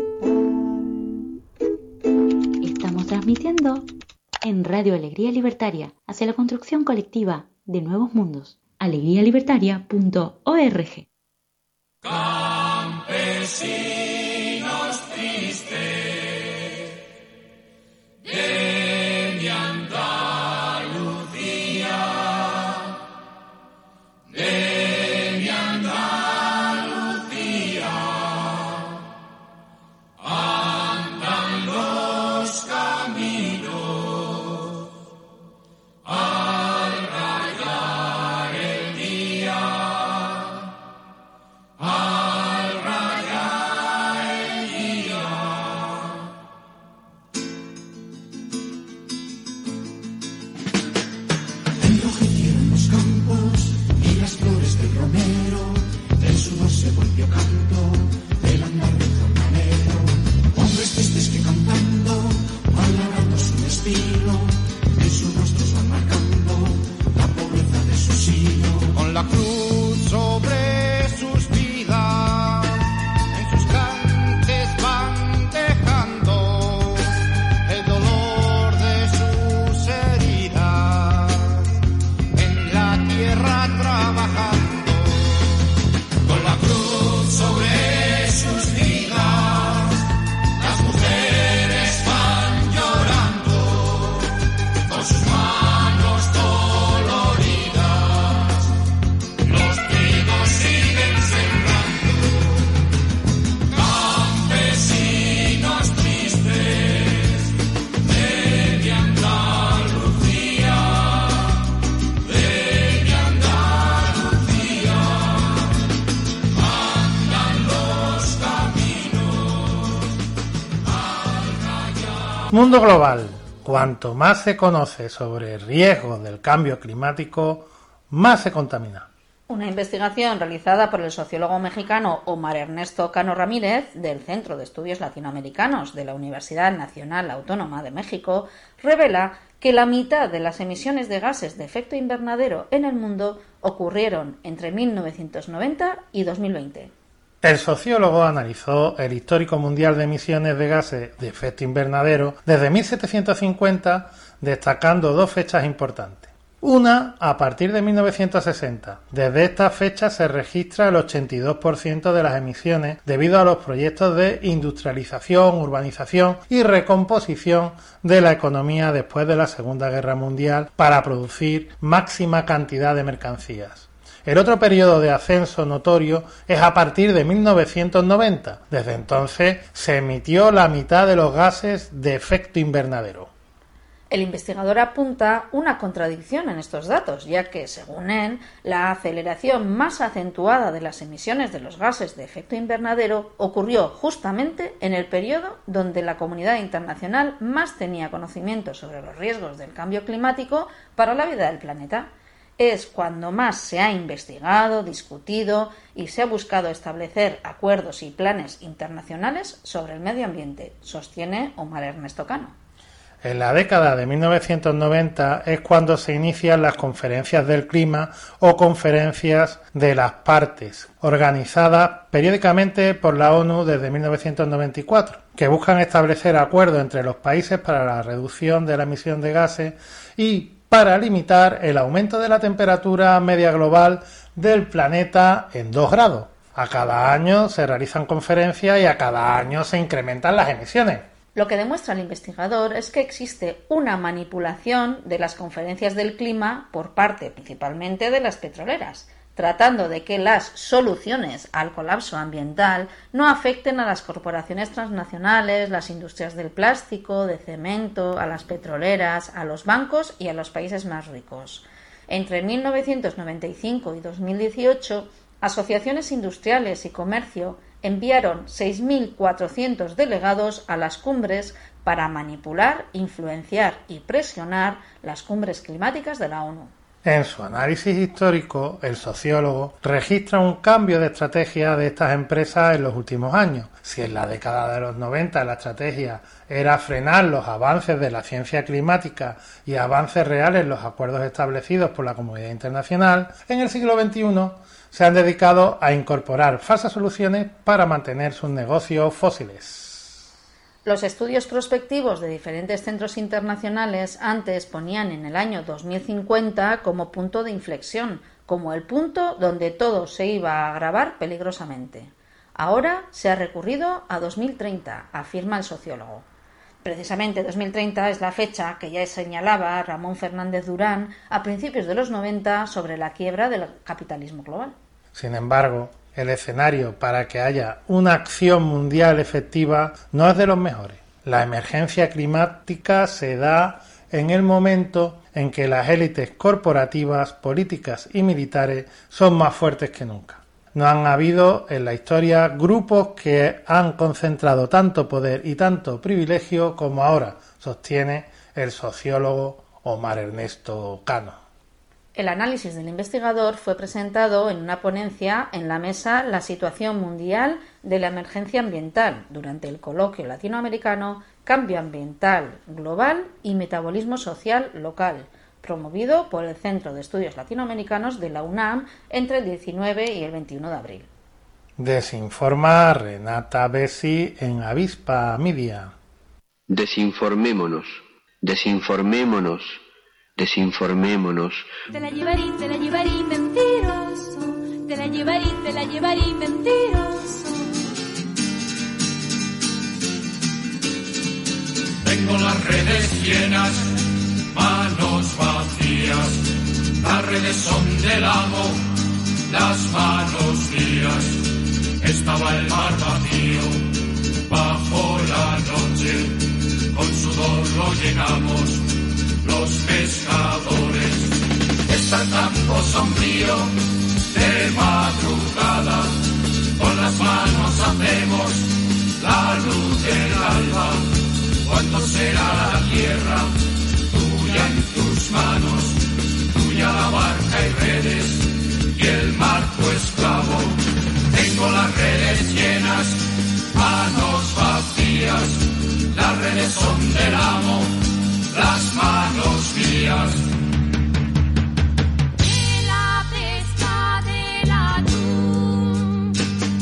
capital. Estamos transmitiendo en Radio Alegría Libertaria hacia la construcción colectiva de nuevos mundos. alegrialibertaria.org. Campesinos tristes de mi Andalucía, de mi Andalucía, andan los caminos al rayar el día. Al rayar el día. Enrojecieron los campos y las flores del romero, el sudor se volvió canto, el andar del jornalero. Hombres tristes que cantando van labrando su destino, en sus rostros van marcando la pobreza de su sino. Con la cruz sobre sus vidas, en sus cantes van dejando el dolor de sus heridas, en la tierra trabajando. Con la cruz sobre sus vidas, las mujeres van llorando, con sus manos doloridas, los trigos siguen sembrando. Campesinos tristes de mi Andalucía, de mi Andalucía, andan los caminos al rayar. Mundo global. Cuanto más se conoce sobre riesgos del cambio climático, más se contamina. Una investigación realizada por el sociólogo mexicano Omar Ernesto Cano Ramírez del Centro de Estudios Latinoamericanos de la Universidad Nacional Autónoma de México revela que la mitad de las emisiones de gases de efecto invernadero en el mundo ocurrieron entre 1990 y 2020. El sociólogo analizó el histórico mundial de emisiones de gases de efecto invernadero desde 1750, destacando dos fechas importantes. Una, a partir de 1960. Desde esta fecha se registra el 82% de las emisiones debido a los proyectos de industrialización, urbanización y recomposición de la economía después de la Segunda Guerra Mundial para producir máxima cantidad de mercancías. El otro periodo de ascenso notorio es a partir de 1990. Desde entonces se emitió la mitad de los gases de efecto invernadero. El investigador apunta una contradicción en estos datos, ya que, según él, la aceleración más acentuada de las emisiones de los gases de efecto invernadero ocurrió justamente en el periodo donde la comunidad internacional más tenía conocimiento sobre los riesgos del cambio climático para la vida del planeta. Es cuando más se ha investigado, discutido y se ha buscado establecer acuerdos y planes internacionales sobre el medio ambiente, sostiene Omar Ernesto Cano. En la década de 1990 es cuando se inician las conferencias del clima o conferencias de las partes, organizadas periódicamente por la ONU desde 1994, que buscan establecer acuerdos entre los países para la reducción de la emisión de gases y para limitar el aumento de la temperatura media global del planeta en 2 grados. A cada año se realizan conferencias y a cada año se incrementan las emisiones. Lo que demuestra el investigador es que existe una manipulación de las conferencias del clima por parte principalmente de las petroleras, tratando de que las soluciones al colapso ambiental no afecten a las corporaciones transnacionales, las industrias del plástico, de cemento, a las petroleras, a los bancos y a los países más ricos. Entre 1995 y 2018, asociaciones industriales y comercio enviaron 6.400 delegados a las cumbres para manipular, influenciar y presionar las cumbres climáticas de la ONU. En su análisis histórico, el sociólogo registra un cambio de estrategia de estas empresas en los últimos años. Si en la década de los 90 la estrategia era frenar los avances de la ciencia climática y avances reales en los acuerdos establecidos por la comunidad internacional, en el siglo XXI se han dedicado a incorporar falsas soluciones para mantener sus negocios fósiles. Los estudios prospectivos de diferentes centros internacionales antes ponían en el año 2050 como punto de inflexión, como el punto donde todo se iba a agravar peligrosamente. Ahora se ha recurrido a 2030, afirma el sociólogo. Precisamente 2030 es la fecha que ya señalaba Ramón Fernández Durán a principios de los 90 sobre la quiebra del capitalismo global. Sin embargo, el escenario para que haya una acción mundial efectiva no es de los mejores. La emergencia climática se da en el momento en que las élites corporativas, políticas y militares son más fuertes que nunca. No han habido en la historia grupos que han concentrado tanto poder y tanto privilegio como ahora, sostiene el sociólogo Omar Ernesto Cano. El análisis del investigador fue presentado en una ponencia en la mesa La situación mundial de la emergencia ambiental durante el coloquio latinoamericano Cambio ambiental global y metabolismo social local, promovido por el Centro de Estudios Latinoamericanos de la UNAM entre el 19 y el 21 de abril. Desinforma Renata Bessi en Avispa Media. Desinformémonos, desinformémonos, desinformémonos. Te la llevarí mentiroso, te la llevarí mentiroso. Tengo las redes llenas, manos vacías, las redes son del amo, las manos mías. Estaba el mar vacío, bajo la noche, con sudor lo llenamos, los pescadores. Está el campo sombrío, de madrugada, con las manos hacemos la luz del alba. ¿Cuánto será la tierra? Tuya en tus manos, tuya la barca y redes, y el mar tu esclavo. Tengo las redes llenas, manos vacías, las redes son del amo, las manos mías. De la pesca del atún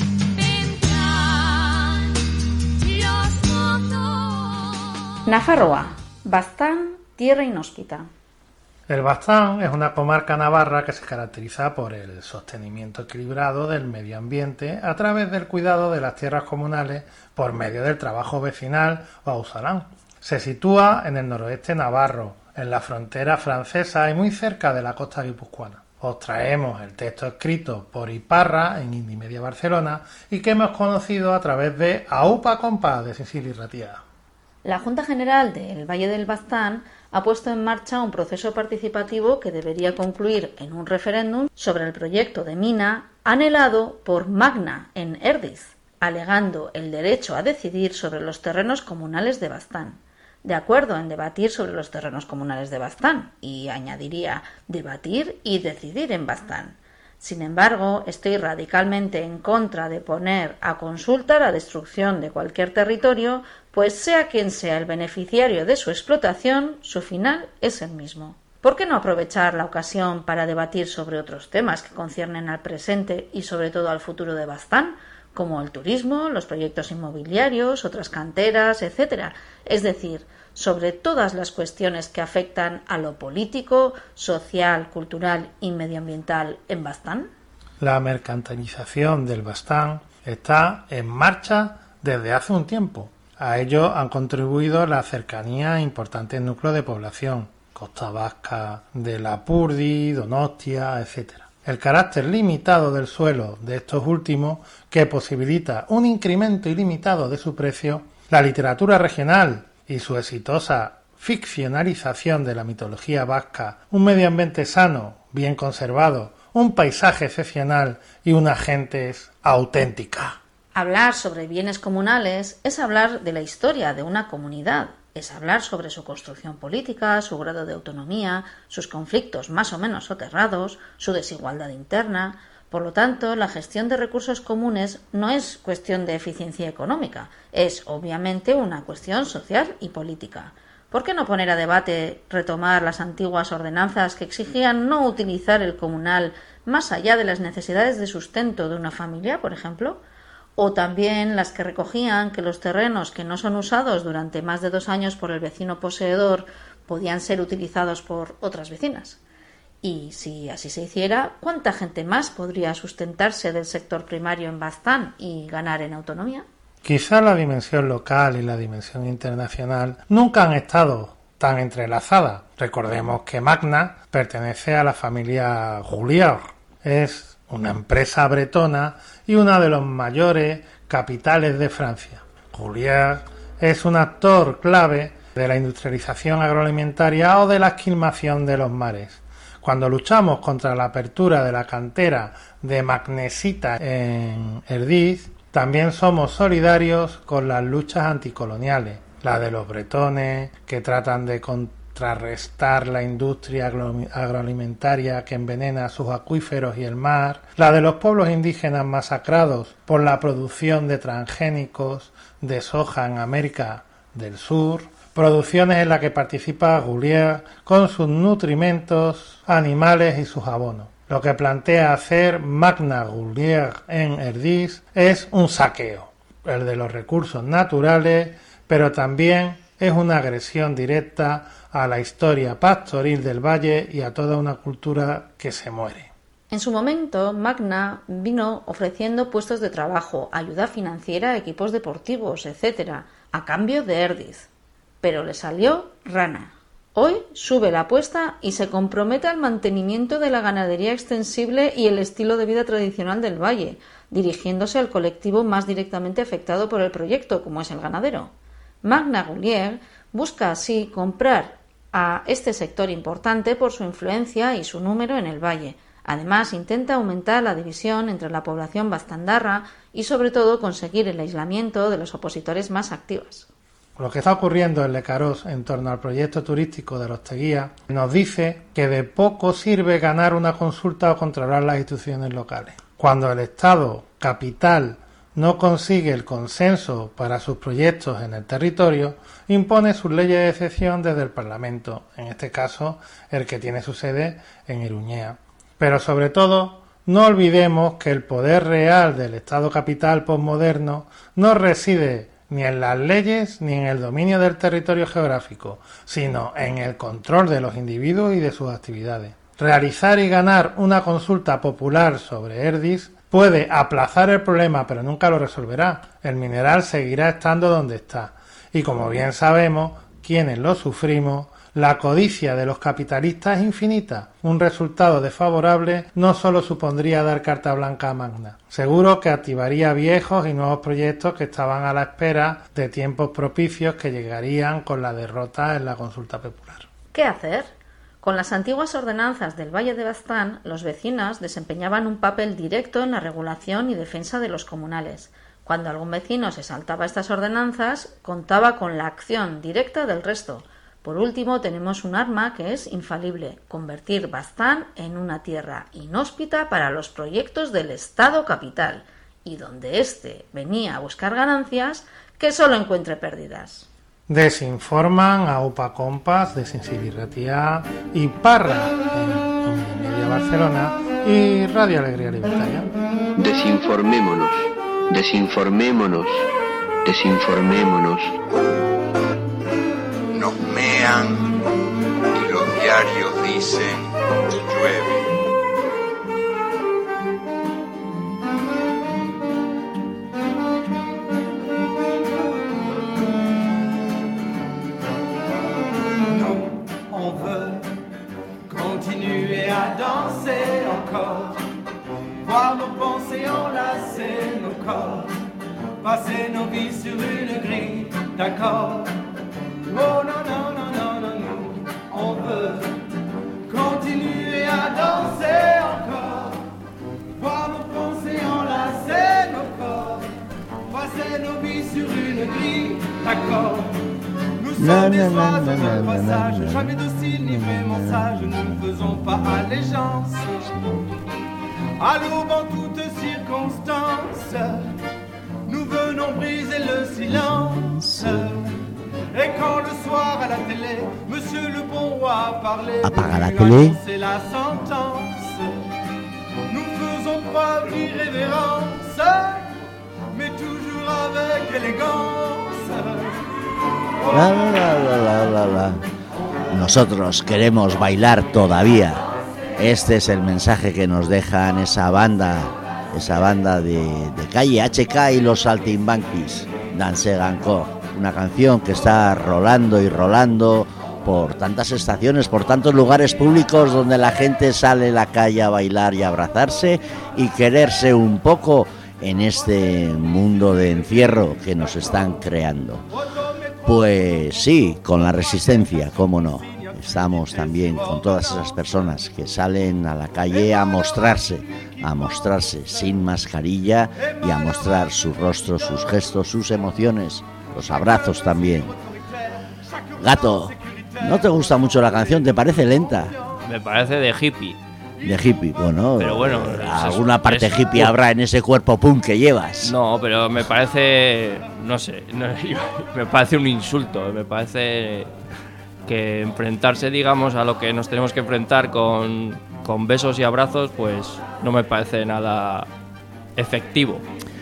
vendrán los motos. Nafarroa, Baztán, tierra inhóspita. El Baztán es una comarca navarra que se caracteriza por el sostenimiento equilibrado del medio ambiente a través del cuidado de las tierras comunales por medio del trabajo vecinal o auzolan. Se sitúa en el noroeste navarro, en la frontera francesa y muy cerca de la costa guipuzcoana. Os traemos el texto escrito por Iparra en Indimedia Barcelona y que hemos conocido a través de Aupa Compa de Cecilia Ratia. La Junta General del Valle del Baztán ha puesto en marcha un proceso participativo que debería concluir en un referéndum sobre el proyecto de mina anhelado por Magna en Erdiz, alegando el derecho a decidir sobre los terrenos comunales de Baztán. De acuerdo en debatir sobre los terrenos comunales de Baztán, y añadiría debatir y decidir en Baztán. Sin embargo, estoy radicalmente en contra de poner a consulta la destrucción de cualquier territorio, pues sea quien sea el beneficiario de su explotación, su final es el mismo. ¿Por qué no aprovechar la ocasión para debatir sobre otros temas que conciernen al presente y sobre todo al futuro de Baztán, como el turismo, los proyectos inmobiliarios, otras canteras, etc.? Es decir, sobre todas las cuestiones que afectan a lo político, social, cultural y medioambiental en Baztán. La mercantilización del Baztán está en marcha desde hace un tiempo. A ello han contribuido la cercanía a importantes núcleos de población, Costa Vasca de Lapurdi, Donostia, etc. El carácter limitado del suelo de estos últimos, que posibilita un incremento ilimitado de su precio, la literatura regional y su exitosa ficcionalización de la mitología vasca, un medio ambiente sano, bien conservado, un paisaje excepcional y unas gentes auténticas. Hablar sobre bienes comunales es hablar de la historia de una comunidad, es hablar sobre su construcción política, su grado de autonomía, sus conflictos más o menos soterrados, su desigualdad interna. Por lo tanto, la gestión de recursos comunes no es cuestión de eficiencia económica, es obviamente una cuestión social y política. ¿Por qué no poner a debate retomar las antiguas ordenanzas que exigían no utilizar el comunal más allá de las necesidades de sustento de una familia, por ejemplo? O también las que recogían que los terrenos que no son usados durante más de 2 años por el vecino poseedor podían ser utilizados por otras vecinas. Y si así se hiciera, ¿cuánta gente más podría sustentarse del sector primario en Baztán y ganar en autonomía? Quizá la dimensión local y la dimensión internacional nunca han estado tan entrelazadas. Recordemos que Magna pertenece a la familia Goulier. Es una empresa bretona y una de los mayores capitales de Francia. Goulier es un actor clave de la industrialización agroalimentaria o de la esquilmación de los mares. Cuando luchamos contra la apertura de la cantera de magnesita en Erdiz, también somos solidarios con las luchas anticoloniales, la de los bretones, que tratan de contrarrestar la industria agroalimentaria que envenena sus acuíferos y el mar, la de los pueblos indígenas masacrados por la producción de transgénicos de soja en América del Sur, producciones en las que participa Goulier con sus nutrimentos animales y sus abonos. Lo que plantea hacer Magna Goulier en Erdiz es un saqueo, el de los recursos naturales, pero también es una agresión directa a la historia pastoril del valle y a toda una cultura que se muere. En su momento, Magna vino ofreciendo puestos de trabajo, ayuda financiera, equipos deportivos, etc., a cambio de Erdiz. Pero le salió rana. Hoy sube la apuesta y se compromete al mantenimiento de la ganadería extensible y el estilo de vida tradicional del valle, dirigiéndose al colectivo más directamente afectado por el proyecto, como es el ganadero. Magna Goulier busca así comprar a este sector importante por su influencia y su número en el valle. Además, intenta aumentar la división entre la población baztandarra y, sobre todo, conseguir el aislamiento de los opositores más activos. Lo que está ocurriendo en Lecarós en torno al proyecto turístico de los Teguías nos dice que de poco sirve ganar una consulta o controlar las instituciones locales. Cuando el Estado capital no consigue el consenso para sus proyectos en el territorio, impone sus leyes de excepción desde el Parlamento, en este caso el que tiene su sede en Iruñea. Pero sobre todo, no olvidemos que el poder real del Estado capital posmoderno no reside ni en las leyes ni en el dominio del territorio geográfico, sino en el control de los individuos y de sus actividades. Realizar y ganar una consulta popular sobre Erdiz puede aplazar el problema, pero nunca lo resolverá. El mineral seguirá estando donde está. Y como bien sabemos, quienes lo sufrimos, la codicia de los capitalistas es infinita. Un resultado desfavorable no solo supondría dar carta blanca a Magna, seguro que activaría viejos y nuevos proyectos que estaban a la espera de tiempos propicios que llegarían con la derrota en la consulta popular. ¿Qué hacer? Con las antiguas ordenanzas del Valle de Baztán, los vecinos desempeñaban un papel directo en la regulación y defensa de los comunales. Cuando algún vecino se saltaba estas ordenanzas, contaba con la acción directa del resto. Por último, tenemos un arma que es infalible: convertir Baztán en una tierra inhóspita para los proyectos del Estado capital, y donde éste venía a buscar ganancias, que solo encuentre pérdidas. Desinforman a UPA Compas, Desinsibil Ratia y Parra en Media Barcelona y Radio Alegría Libertaria. Desinformémonos, desinformémonos, desinformémonos. Nos mean y los diarios dicen que llueve. On veut continuer à danser encore, voir nos pensées enlacer nos corps, passer nos vies sur une grille d'accord. Oh non, non, non, non, non, non, on veut continuer à danser encore, voir nos pensées enlacer nos corps, passer nos vies sur une grille d'accord. Nous sommes des oiseaux de passage, jamais dociles ni vraiment sages, nous ne faisons pas allégeance à l'aube en toutes circonstances. Nous venons briser le silence. Et quand le soir à la télé, Monsieur le Bon Roi parlait, Apaga la télé. c'est la sentence. Nous faisons preuve d'irrévérence, mais toujours avec élégance. La, la, la, la. Nosotros queremos bailar todavía. Este es el mensaje que nos dejan esa banda de calle, HK y los Saltimbanquis, Danser encore, una canción que está rolando y rolando por tantas estaciones, por tantos lugares públicos donde la gente sale a la calle a bailar y a abrazarse y quererse un poco en este mundo de encierro que nos están creando. Pues sí, con la resistencia, cómo no. Estamos también con todas esas personas que salen a la calle a mostrarse sin mascarilla y a mostrar sus rostros, sus gestos, sus emociones, los abrazos también. Gato, ¿no te gusta mucho la canción? ¿Te parece lenta? Me parece de hippie. De hippie, bueno, pero bueno, alguna parte hippie habrá en ese cuerpo punk que llevas. No, pero me parece, no sé, me parece un insulto, me parece que enfrentarse, digamos, a lo que nos tenemos que enfrentar con besos y abrazos, pues no me parece nada efectivo.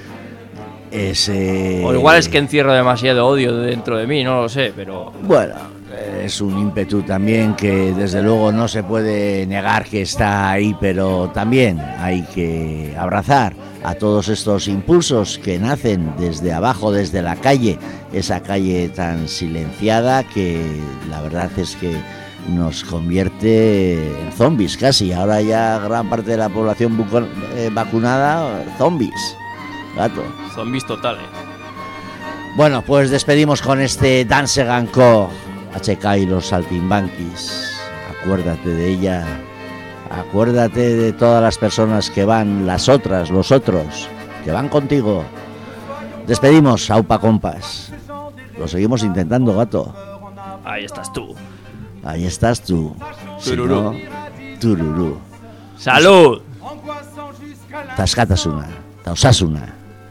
O igual es que encierro demasiado odio dentro de mí, no lo sé, pero... Bueno, es un ímpetu también que desde luego no se puede negar que está ahí, pero también hay que abrazar a todos estos impulsos que nacen desde abajo, desde la calle, esa calle tan silenciada que la verdad es que nos convierte en zombies casi. Ahora ya gran parte de la población vacunada, zombies. Gato. Zombies totales. Bueno, pues despedimos con este Danser encore, HK y los Saltimbanquis. Acuérdate de ella. Acuérdate de todas las personas que van, las otras, los otros, que van contigo. Despedimos a UPA Compas. Lo seguimos intentando, gato. Ahí estás tú. Ahí estás tú. Tururú. Si no, tururú. ¡Salud! Taskatasuna. Tausasuna.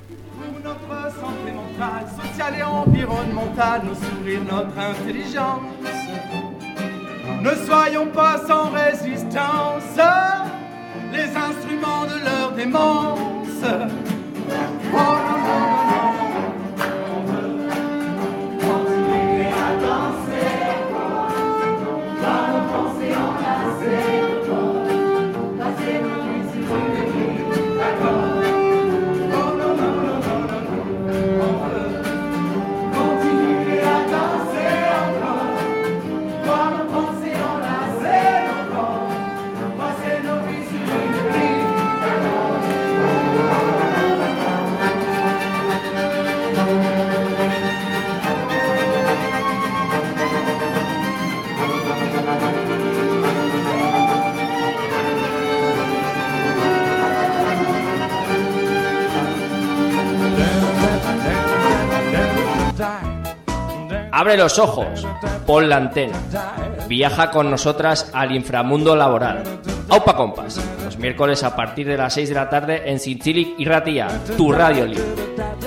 Sociale et environnementale, nos sourires, notre intelligence. Ne soyons pas sans résistance, les instruments de leur démence. Oh non, non, non, on veut continuer à danser, dans nos pensées enlacées, passer nos nuits sur une grille, d'accord. Abre los ojos, pon la antena. Viaja con nosotras al inframundo laboral. Aupa Compas, los miércoles a partir de las 6 de la tarde en Zintzilik Irratia, tu radio libre.